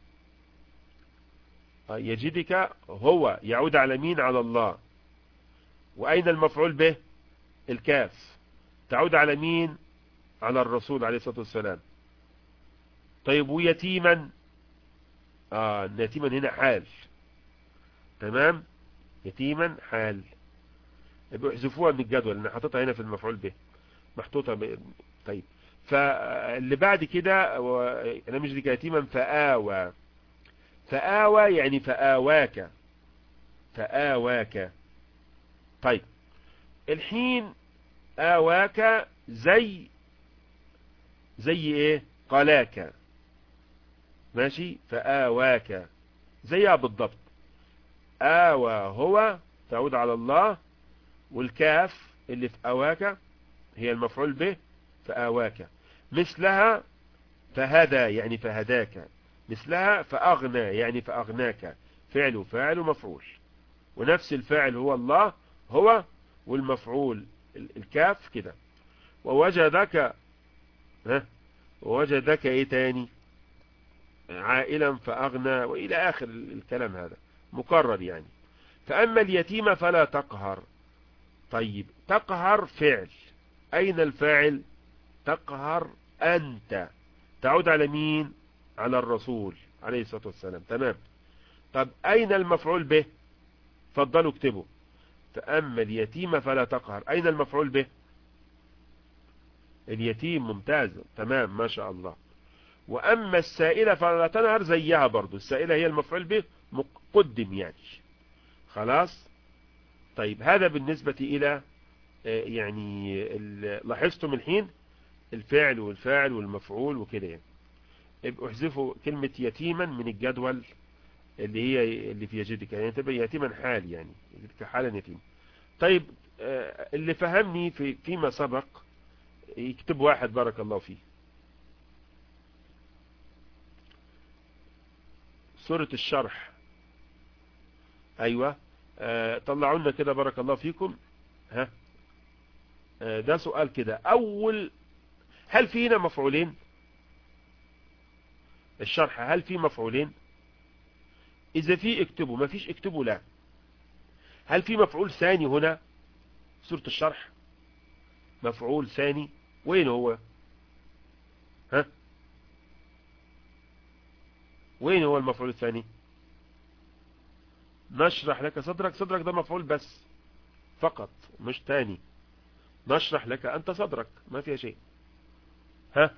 آه يجدك هو يعود على مين؟ على الله. وأين المفعول به؟ الكاف تعود على مين؟ على الرسول عليه الصلاة والسلام. طيب ويتيما، آه يتيما هنا حال، تمام. يتيما حال، يبقوا يحذفوها من الجدول لان حاططها هنا في المفعول به، محطوطه ب... طيب فاللي بعد كده انا مش دي يتيما فآوى، فآوى يعني فآواك، فآواك. طيب الحين آواك زي زي ايه؟ قلاك، ماشي. فآواك زيها بالضبط. آوى هو تعود على الله، والكاف اللي في آواك هي المفعول به، فآواك. مثلها فهدى يعني فهداك، مثلها فأغنى يعني فأغناك، فعل وفاعل ومفعول. ونفس الفاعل هو الله هو، والمفعول الكاف كده. ووجدك، ها ووجدك ايه تاني؟ عائلا فأغنى، وإلى آخر الكلام هذا مكرر يعني. فأما اليتيم فلا تقهر. طيب تقهر فعل، أين الفاعل؟ تقهر أنت، تعود على مين؟ على الرسول عليه الصلاة والسلام، تمام. طب أين المفعول به؟ فضلوا اكتبوا. فأما اليتيم فلا تقهر، أين المفعول به؟ اليتيم ممتاز تمام ما شاء الله. وأما السائلة فلا تنهر زيها برضو، السائلة هي المفعول به مقدم يعني. خلاص. طيب هذا بالنسبة إلى يعني لاحظتم الحين الفعل والفاعل والمفعول وكده يعني. احذفوا كلمة يتيما من الجدول اللي هي اللي في يجدك، يعني تبقى يتيما حال يعني حالا يتيم. طيب اللي فهمني في فيما سبق يكتب واحد بارك الله فيه. سورة الشرح. ايوه آه طلعوا لنا كده بارك الله فيكم. ها آه ده سؤال كده. اول هل فينا مفعولين؟ الشرح هل في مفعولين؟ اذا في اكتبوا، ما فيش اكتبوا لا. هل في مفعول ثاني هنا؟ سورة الشرح مفعول ثاني وين هو؟ ها وين هو المفعول الثاني؟ نشرح لك صدرك. صدرك ده مفعول بس فقط مش تاني. نشرح لك أنت صدرك ما فيها شيء. ها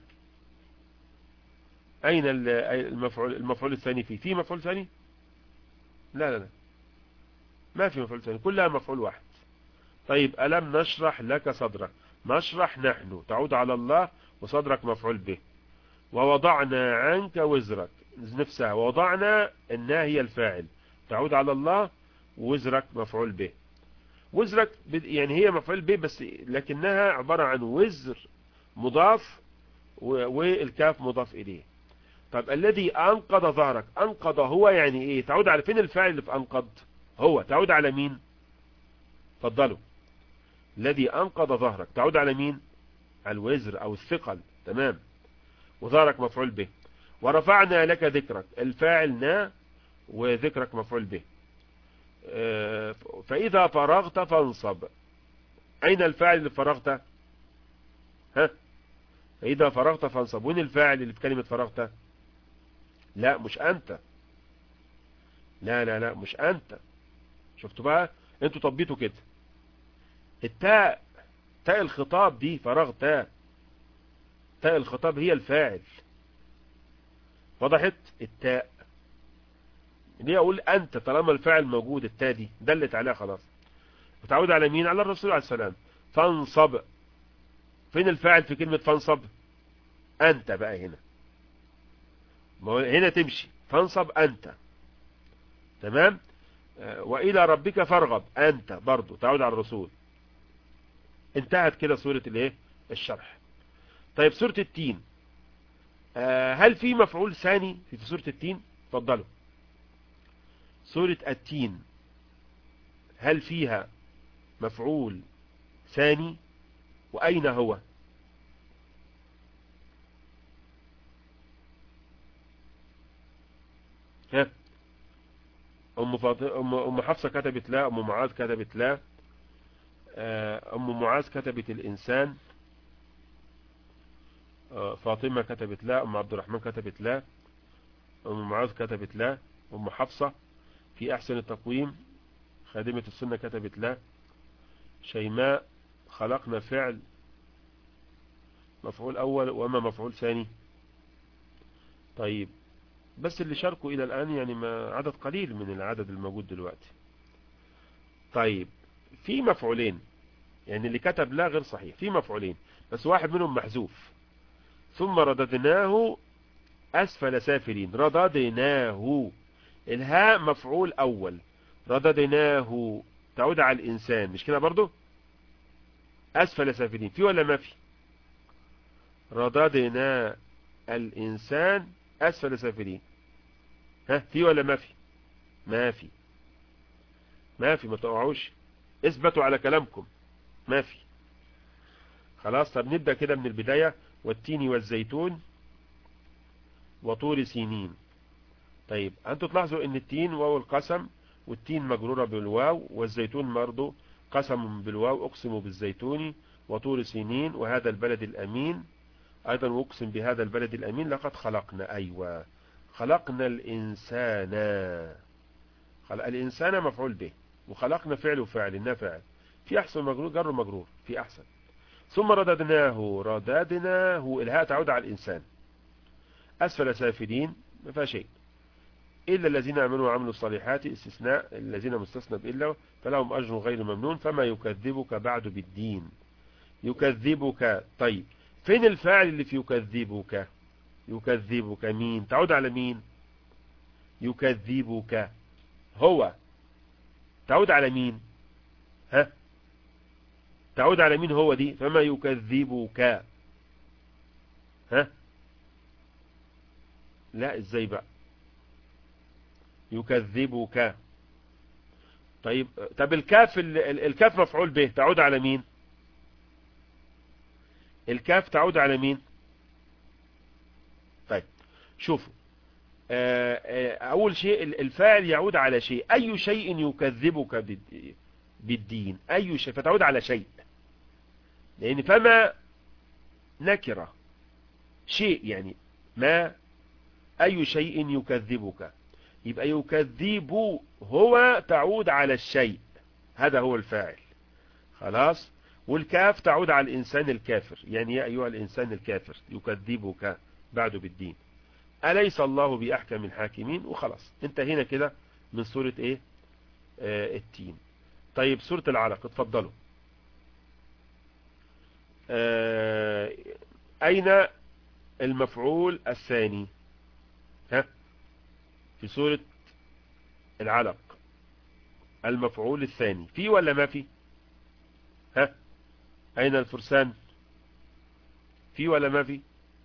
أين المفعول المفعول الثاني فيه؟ في مفعول ثاني؟ لا لا لا ما في مفعول ثاني، كلها مفعول واحد. طيب ألم نشرح لك صدرك. نشرح نحن تعود على الله، وصدرك مفعول به. ووضعنا عنك وزرك نفسها، ووضعنا إنها هي الفاعل تعود على الله، وزرك مفعول به. وزرك يعني هي مفعول به بس لكنها عبارة عن وزر مضاف والكاف مضاف إليه. طب الذي أنقض ظهرك. أنقض هو يعني إيه؟ تعود على فين الفاعل اللي في أنقض؟ هو تعود على مين؟ فضلوا. الذي أنقض ظهرك تعود على مين؟ على الوزر أو الثقل. تمام. وظهرك مفعول به. ورفعنا لك ذكرك الفاعل نا، وذكرك مفعول به. فإذا فرغت فانصب. أين الفاعل اللي فرغت؟ ها فإذا فرغت فانصب. وين الفاعل اللي في كلمة فرغت؟ لا مش أنت. لا لا لا مش أنت. شفتوا بقى انتوا طبيتوا كده. التاء تاء الخطاب دي فرغت. تاء الخطاب هي الفاعل. وضحت التاء. ليه اقول انت طالما الفاعل موجود؟ التاء دي دلت عليها خلاص. وتعود على مين؟ على الرسول عليه السلام. فانصب. فين الفاعل في كلمة فانصب؟ انت بقى هنا. هنا تمشي فانصب انت. تمام. والى ربك فارغب انت برضو تعود على الرسول. انتهت كده سورة الايه؟ الشرح. طيب سورة التين هل في مفعول ثاني في سورة التين؟ اتفضلوا. سورة التين هل فيها مفعول ثاني؟ وأين هو؟ ها أم, أم... أم حفصة كتبت لا. أم معاذ كتبت لا. أم معاذ كتبت الإنسان. فاطمة كتبت لا. أم عبد الرحمن كتبت لا. أم معاذ كتبت لا. أم حفصة في أحسن التقويم خادمة السنة كتبت لا. شيماء خلقنا فعل مفعول أول وما مفعول ثاني. طيب بس اللي شاركوا إلى الآن يعني ما عدد قليل من العدد الموجود دلوقتي. طيب في مفعولين يعني اللي كتب لا غير صحيح. في مفعولين بس واحد منهم محذوف. ثم رددناه أسفل سافلين. رددناه الهاء مفعول أول. رددناه تعود على الإنسان مش كده برضو؟ أسفل سافلين في ولا ما في؟ رددنا الإنسان أسفل سافلين. ها في ولا ما في؟ ما في ما في. ما تقعوش اثبتوا على كلامكم. ما في. خلاص. طب نبدأ كده من البداية. والتين والزيتون وطور سينين. طيب أنتوا تلاحظوا ان التين واو القسم، والتين مجرورة بالواو، والزيتون برضه قسم بالواو. اقسم بالزيتون وطور سينين وهذا البلد الأمين. أيضا أقسم بهذا البلد الأمين لقد خلقنا. أيوة خلقنا الإنسان. خلق الإنسان مفعول به، وخلقنا فعل وفاعل. إنها فاعل في أحسن مجرور جر مجرور في أحسن. ثم رددناه رددناه الهاء تعود على الإنسان. أسفل سافلين ما فيها شيء، إلا الذين آمنوا وعملوا الصالحات استثناء الذين مستثنى بإلا فلهم أجر غير ممنون فما يكذبك بعد بالدين. يكذبك، طيب فين الفاعل اللي في يكذبك؟ يكذبك مين؟ تعود على مين؟ يكذبك هو تعود على مين؟ ها تعود على مين هو دي؟ فما يكذبك، ها لا ازاي بقى يكذبك؟ طيب طب الكاف الكاف مفعول به تعود على مين؟ الكاف تعود على مين؟ طيب شوفوا، اول شيء الفاعل يعود على شيء، اي شيء يكذبك بالدين، اي شيء فتعود على شيء، لان فما نكرة شيء يعني ما، اي شيء يكذبك يبقى يكذب هو تعود على الشيء، هذا هو الفاعل خلاص. والكاف تعود على الإنسان الكافر، يعني يا أيها الإنسان الكافر يكذبك بعد بالدين. أليس الله بأحكم الحاكمين؟ وخلاص انتهينا كده من سورة ايه آه التين. طيب سورة العلق اتفضلوا. آه أين المفعول الثاني؟ ها في سورة العلق المفعول الثاني في ولا ما في؟ ها أين الفرسان؟ في ولا ما في؟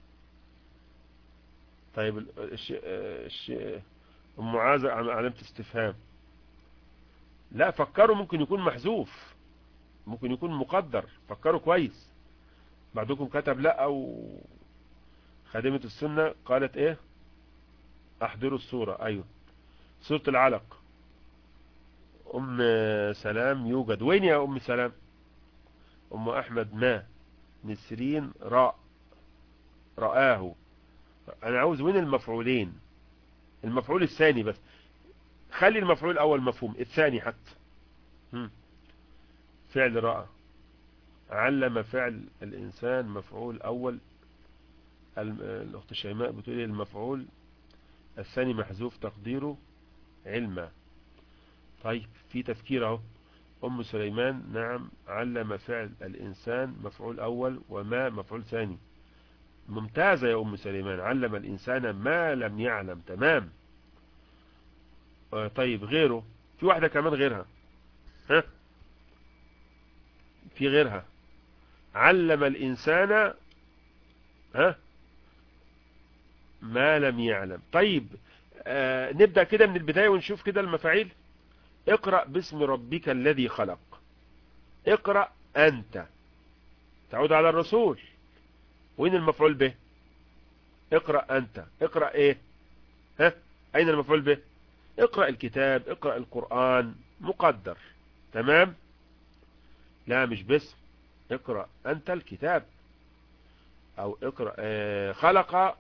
طيب الشيء الشيء أم معاذ علامة استفهام. لا فكروا، ممكن يكون محذوف، ممكن يكون مقدر، فكروا كويس. بعضكم كتب لا، أو خادمة السنة قالت ايه احضروا الصورة. ايوه سورة العلق. ام سلام يوجد وين يا ام سلام؟ ام احمد ما نسرين راء رآه. انا عاوز وين المفعولين؟ المفعول الثاني بس، خلي المفعول الاول مفهوم، الثاني حتى. هم. فعل رأى، علم فعل الانسان مفعول اول. الاخت شيماء بتقول المفعول الثاني محذوف تقديره علما. طيب في تفكير اهو. ام سليمان نعم علم فعل الانسان مفعول اول وما مفعول ثاني. ممتازة يا ام سليمان، علم الانسان ما لم يعلم. تمام. طيب غيره، في واحدة كمان غيرها. ها في غيرها علم الانسان ها ما لم يعلم. طيب آه نبدأ كده من البداية ونشوف كده المفاعيل. اقرأ باسم ربك الذي خلق. اقرأ أنت تعود على الرسول. وين المفعول به؟ اقرأ أنت. اقرأ ايه؟ ها أين المفعول به؟ اقرأ الكتاب، اقرأ القرآن مقدر. تمام. لا مش باسم، اقرأ أنت الكتاب، أو اقرأ آه خلق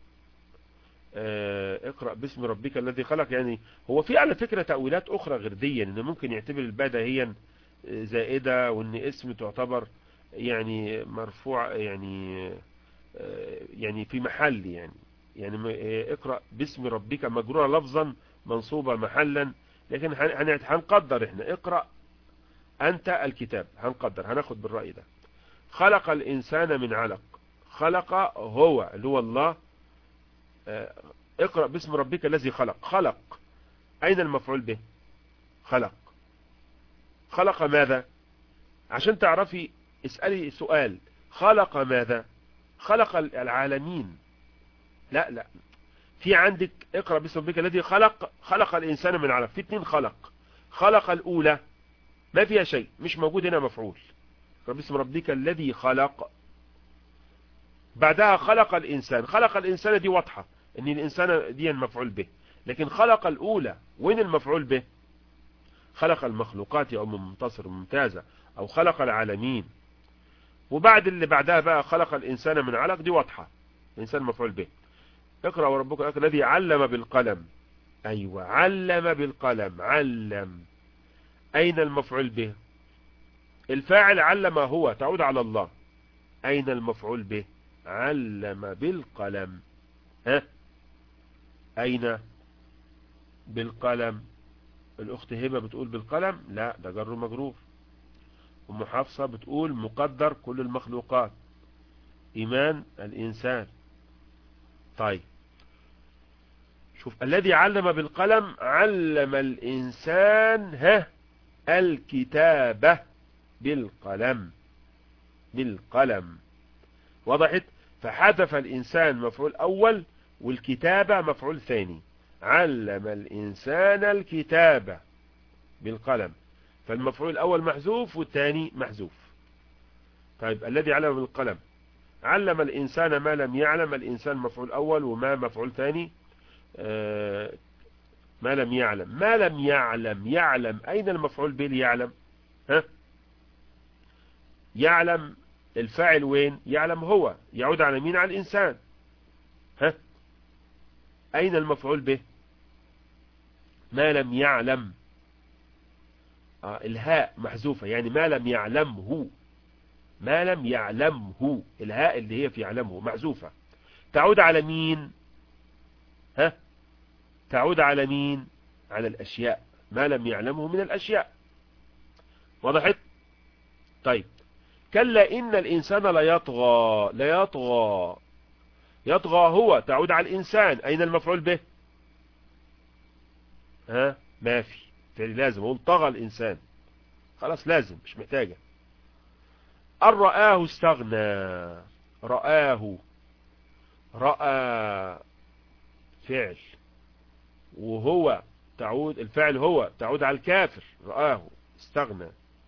اقرأ باسم ربك الذي خلق. يعني هو في على فكرة تأويلات أخرى غير دي، إن ممكن يعتبر الباء دهيا زائدة، وإن اسم تعتبر يعني مرفوع، يعني يعني في محل، يعني يعني اقرأ باسم ربك مجرورة لفظا منصوبة محلا، لكن هنقدر احنا اقرأ أنت الكتاب، هنقدر هناخد بالرأي ده. خلق الإنسان من علق. خلق هو اللي هو الله. اقرأ باسم ربك الذي خلق. خلق أين المفعول به؟ خلق. خلق ماذا؟ عشان تعرفي اسألي سؤال، خلق ماذا؟ خلق العالمين. لا لا في عندك اقرأ باسم ربك الذي خلق. خلق الإنسان من علق، في اتنين خلق. خلق الأولى ما فيها شيء، مش موجود هنا مفعول. اقرأ باسم ربك الذي خلق. بعدها خلق الإنسان. خلق الإنسان دي واضحة ان الانسان دي المفعول به، لكن خلق الاولى وين المفعول به؟ خلق المخلوقات يا ام منتصر ممتازة، او خلق العالمين. وبعد اللي بعدها بقى خلق الانسان من علق، دي واضحة الانسان مفعول به. اقرأ وربك الذي علم بالقلم. ايوه علم بالقلم. علم اين المفعول به؟ الفاعل علم هو تعود على الله. أين المفعول به؟ علم بالقلم. ها أين؟ بالقلم. الأخت هبة بتقول بالقلم، لا ده جر مجرور. أم حفصة بتقول مقدر كل المخلوقات، إيمان الإنسان. طيب شوف، الذي علم بالقلم علم الإنسان ها الكتابة بالقلم. بالقلم وضحت. فحذف الإنسان مفعول أول والكتابة مفعول ثاني. علم الإنسان الكتابة بالقلم، فالمفعول الأول محذوف والثاني محذوف. طيب الذي علم بالقلم علم الإنسان ما لم يعلم. الإنسان مفعول أول وما مفعول ثاني. آه ما لم يعلم. ما لم يعلم يعلم أين المفعول به يعلم؟ ها يعلم الفاعل وين؟ يعلم هو، يعود على مين؟ على الإنسان. ها أين المفعول به؟ ما لم يعلم. آه الهاء محذوفة، يعني ما لم يعلمه. ما لم يعلمه، الهاء اللي هي في يعلمه محذوفة، تعود على مين؟ ها تعود على مين؟ على الأشياء، ما لم يعلمه من الأشياء. وضحت؟ طيب كلا إن الإنسان لا يطغى. لا يطغى، يطغى هو، تعود على الإنسان. أين المفعول به؟ ها ما في فعل لازم، هو طغى الإنسان، خلاص لازم مش محتاجة. أن رآه استغنى. رآه، رأى فعل، وهو تعود الفعل هو تعود على الكافر. رآه استغنى.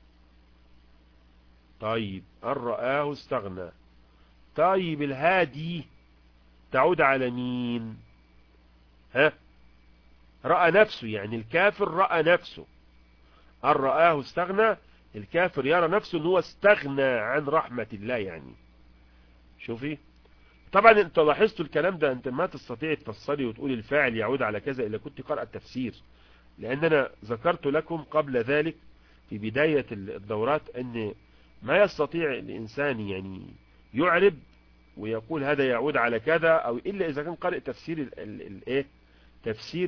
طيب أن رآه استغنى. طيب الهادي تعود على مين؟ ها رأى نفسه، يعني الكافر رأى نفسه. أن رآه استغنى، الكافر يرى نفسه ان هو استغنى عن رحمة الله. يعني شوفي، طبعا انت لاحظتوا الكلام ده، انت ما تستطيع تفسري وتقولي الفاعل يعود على كذا الا كنت قرأ التفسير، لان انا ذكرت لكم قبل ذلك في بداية الدورات ان ما يستطيع الانسان يعني يعرب ويقول هذا يعود على كذا او الا اذا كان قارئ تفسير الايه تفسير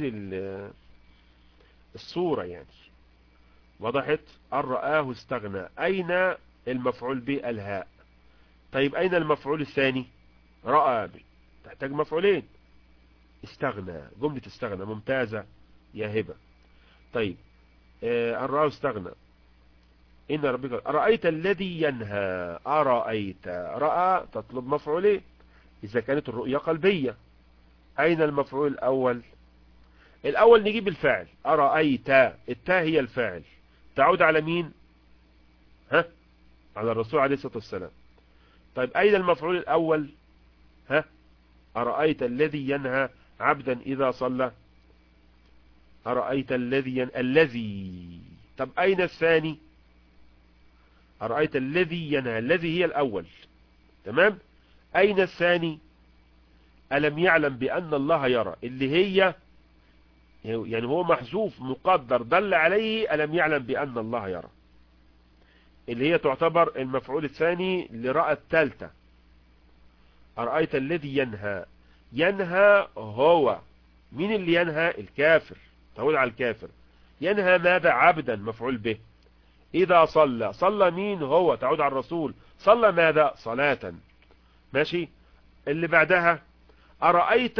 الصورة. يعني وضحت. أن رآه استغنى. أين المفعول به؟ الهاء. طيب أين المفعول الثاني؟ رأى، تحتاج مفعولين. استغنى، جملة استغنى ممتازة يا هبة. طيب أن رآه استغنى. إن ربك أرأيت الذي ينهى. أرأيت، رأى تطلب مفعولين إذا كانت الرؤية قلبية. أين المفعول الأول؟ الأول نجيب الفاعل. أرأيت، التاء هي الفاعل، تعود على مين؟ ها على الرسول عليه الصلاة والسلام. طيب أين المفعول الأول؟ ها أرأيت الذي ينهى عبدا إذا صلى. أرأيت الذي ين... الذي. طب أين الثاني؟ أرأيت الذي ينهى، الذي هي الأول، تمام. أين الثاني؟ ألم يعلم بأن الله يرى، اللي هي يعني هو محذوف مقدر دل عليه ألم يعلم بأن الله يرى، اللي هي تعتبر المفعول الثاني لرأى الثالثة. أرأيت الذي ينهى. ينهى هو، مين اللي ينهى؟ الكافر، تعود على الكافر. ينهى ماذا؟ عبدا، مفعول به. إذا صلى، صلى مين؟ هو، تعود على الرسول. صلى ماذا؟ صلاة. ماشي. اللي بعدها أرأيت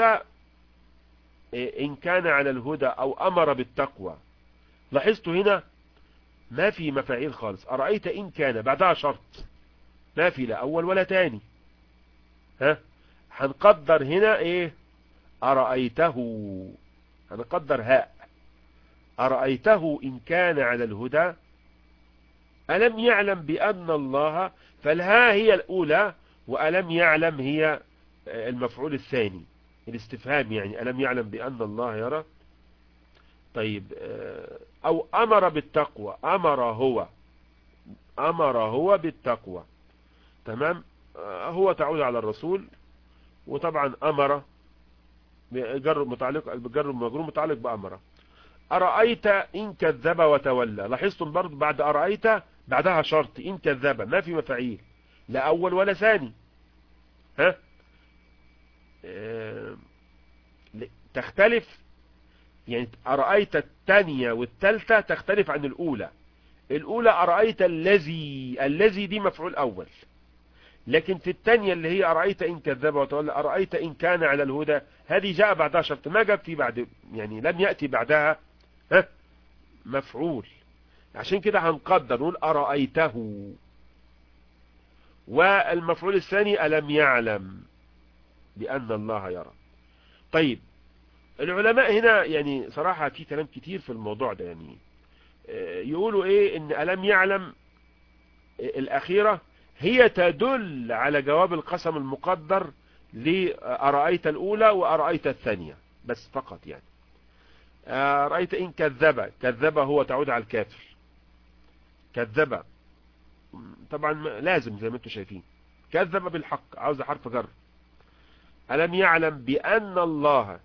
إن كان على الهدى أو أمر بالتقوى. لاحظتوا هنا ما في مفاعيل خالص. أرأيت إن كان بعدها شرط، ما في لا أول ولا تاني. ها هنقدر هنا إيه؟ أرأيته، هنقدر هاء. أرأيته إن كان على الهدى ألم يعلم بأن الله، فالها هي الأولى وألم يعلم هي المفعول الثاني، الاستفهام يعني ألم يعلم بأن الله يرى. طيب أو أمر بالتقوى، أمر هو، أمر هو بالتقوى، تمام. هو تعود على الرسول، وطبعا أمر جر متعلق بالجر المجرور متعلق بأمر. أرأيت إن كذب وتولى. لاحظتم برضو بعد أرأيت بعدها شرط إن كذب، ما في مفاعيل. لا أول ولا ثاني. ها اه تختلف يعني، أرأيت الثانية والثالثة تختلف عن الأولى. الأولى أرأيت الذي، الذي دي مفعول أول، لكن في الثانية اللي هي أرأيت إن كذب وتولى، أرأيت إن كان على الهدى، هذه جاء بعدها شرط، ما جاء في بعد، يعني لم يأتي بعدها ها مفعول. عشان كده هنقدر نقول أرأيته، والمفعول الثاني ألم يعلم بأن الله يرى. طيب العلماء هنا يعني صراحة في كلام كتير في الموضوع ده، يعني يقولوا ايه، ان ألم يعلم الأخيرة هي تدل على جواب القسم المقدر لأرأيت الأولى وأرأيت الثانية بس فقط. يعني أرأيت إن كذب، كذب هو تعود على الكافر، كذب طبعا لازم زي ما انتم شايفين، كذب بالحق عاوز حرف جر. ألم يعلم بأن الله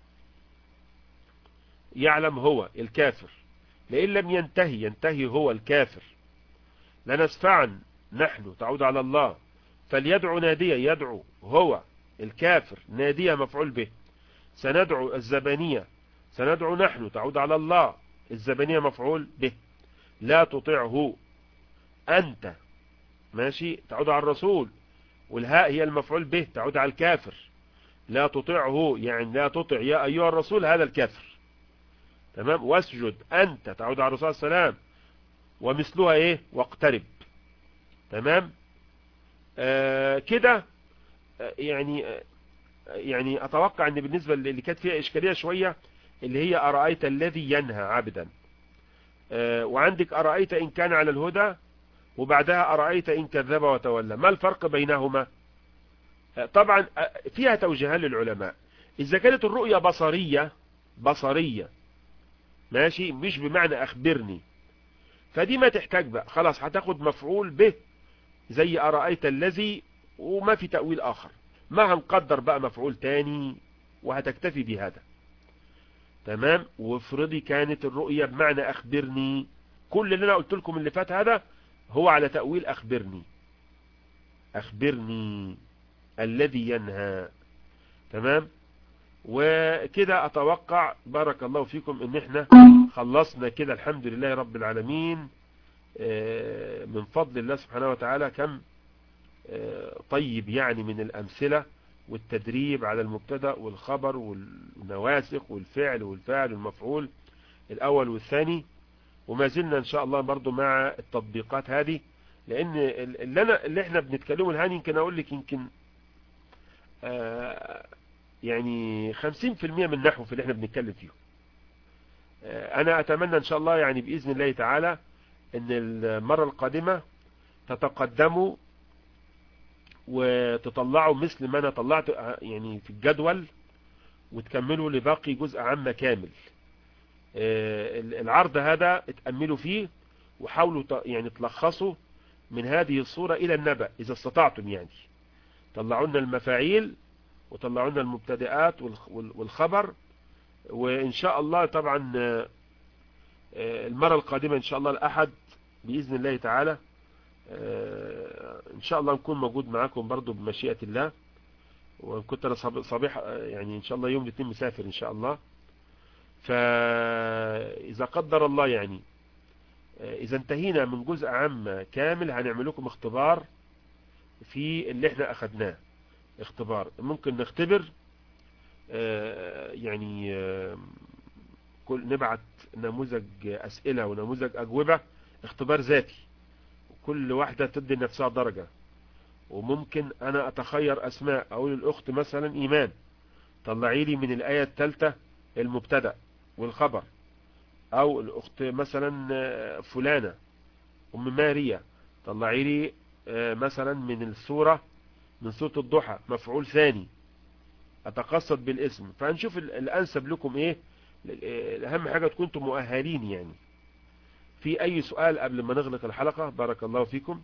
يعلم هو الكافر، لئن لم ينتهي، ينتهي هو الكافر، لنسفعا نحن تعود على الله، فليدعو نادية، يدعو هو الكافر، نادية مفعول به، سندعو الزبانية، سندعو نحن تعود على الله، الزبانية مفعول به، لا تطعه أنت ماشي تعود على الرسول، والهاء هي المفعول به تعود على الكافر، لا تطعه يعني لا تطع يا أيها الرسول هذا الكافر. تمام. واسجد أنت تعود على الرسول صلى الله عليه وسلم، ومثلها ايه واقترب. تمام. آه كده آه يعني آه يعني اتوقع ان بالنسبة اللي كانت فيها اشكالية شوية اللي هي أرأيت الذي ينهى عبدا، آه وعندك أرأيت إن كان على الهدى، وبعدها أرأيت إن كذب وتولى. ما الفرق بينهما؟ آه طبعا آه فيها توجيهان للعلماء. إذا كانت الرؤية بصرية، بصرية ماشي مش بمعنى أخبرني، فدي ما تحتاج بقى خلاص، هتاخد مفعول به زي أرأيت الذي، وما في تأويل آخر، ما هنقدر بقى مفعول تاني، وهتكتفي بهذا. تمام. وافرضي كانت الرؤية بمعنى أخبرني، كل اللي أنا قلت لكم اللي فات هذا هو على تأويل أخبرني، أخبرني الذي ينهى. تمام. وكده أتوقع بارك الله فيكم إن احنا خلصنا كده الحمد لله رب العالمين من فضل الله سبحانه وتعالى. كم طيب يعني من الأمثلة والتدريب على المبتدا والخبر والنواسخ والفعل والفاعل والمفعول الأول والثاني، وما زلنا إن شاء الله برضو مع التطبيقات هذه، لأن اللي, أنا اللي احنا بنتكلمه الآن يمكن أقول لك يمكن آه يعني خمسين في المية من النحو في اللي احنا بنتكلم فيه. آه أنا أتمنى إن شاء الله يعني بإذن الله تعالى ان المرة القادمة تتقدموا وتطلعوا مثل ما انا طلعت يعني في الجدول، وتكملوا لباقي جزء عام كامل. العرض هذا اتأملوا فيه، وحاولوا يعني تلخصوا من هذه الصورة الى النبأ اذا استطعتم. يعني طلعوا لنا المفاعيل وطلعوا لنا المبتدئات والخبر، وان شاء الله طبعا المرة القادمة ان شاء الله الأحد بإذن الله تعالى ان شاء الله نكون موجود معاكم برضو بمشيئة الله. وكنت انا صبيح يعني ان شاء الله يوم الاثنين مسافر ان شاء الله، فاذا قدر الله يعني اذا انتهينا من جزء عام كامل هنعمل لكم اختبار في اللي احنا اخدناه. اختبار ممكن نختبر يعني كل نبعت نموذج اسئلة ونموذج اجوبة، اختبار ذاتي، كل واحدة تدي نفسها درجة. وممكن انا اتخير اسماء، اقول الاخت مثلا ايمان طلعي لي من الاية الثالثة المبتدأ والخبر، او الاخت مثلا فلانة ام ماريا طلعي لي مثلا من السورة من سورة الضحى مفعول ثاني، اتقصد بالاسم، فهنشوف الانسب لكم ايه. اهم حاجة تكونوا مؤهلين. يعني في اي سؤال قبل ما نغلق الحلقة؟ بارك الله فيكم.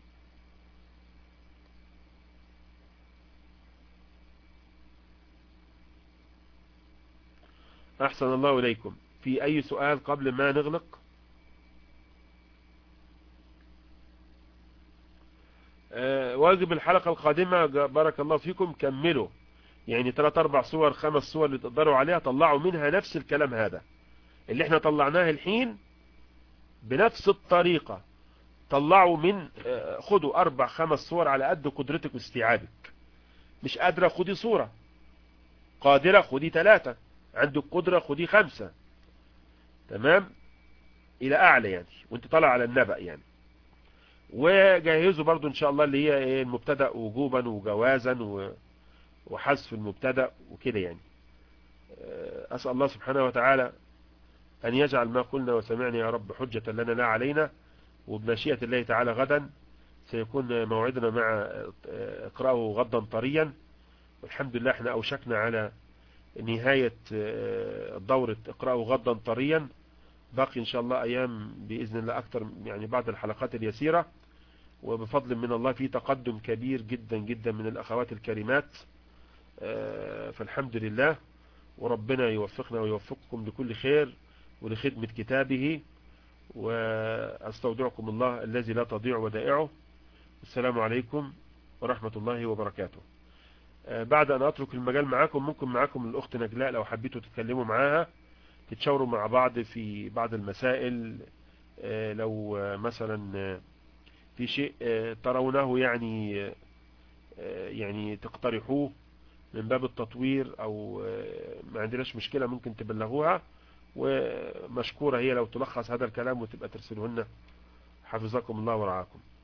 احسن الله اليكم. في اي سؤال قبل ما نغلق؟ آه واجب الحلقة القادمة بارك الله فيكم كملوا، يعني ثلاث اربع صور خمس صور اللي تقدروا عليها طلعوا منها نفس الكلام هذا اللي احنا طلعناه الحين بنفس الطريقة. طلعوا من آه خدوا اربع خمس صور على قد قدرتك واستيعابك. مش قادرة خدي صورة، قادرة خدي ثلاثة، عندك قدرة خدي خمسة، تمام الى اعلى يعني، وانت طالع على النبأ يعني. وجهزوا برضو ان شاء الله اللي هي المبتدأ وجوبا وجوازا وحذف المبتدأ وكده يعني. اسأل الله سبحانه وتعالى ان يجعل ما قلنا وسمعنا يا رب حجة لنا لا علينا، وبمشيئة الله تعالى غدا سيكون موعدنا مع اقرأه غدا طريا. والحمد لله احنا اوشكنا على نهاية دورة اقرأه غدا طريا. باقي ان شاء الله ايام باذن الله اكتر يعني بعد الحلقات اليسيرة، وبفضل من الله في تقدم كبير جدا جدا من الاخوات الكريمات، فالحمد لله. وربنا يوفقنا ويوفقكم لكل خير ولخدمة كتابه، واستودعكم الله الذي لا تضيع ودائعه. السلام عليكم ورحمة الله وبركاته. بعد ان اترك المجال معاكم، ممكن معاكم الاخت نجلاء لو حبيتوا تتكلموا معاها تتشاوروا مع بعض في بعض المسائل، لو مثلا في شيء ترونه يعني يعني تقترحوه من باب التطوير او ما عندناش مشكلة ممكن تبلغوها، ومشكورة هي لو تلخص هذا الكلام وتبقى ترسله لنا. حفظكم الله ورعاكم.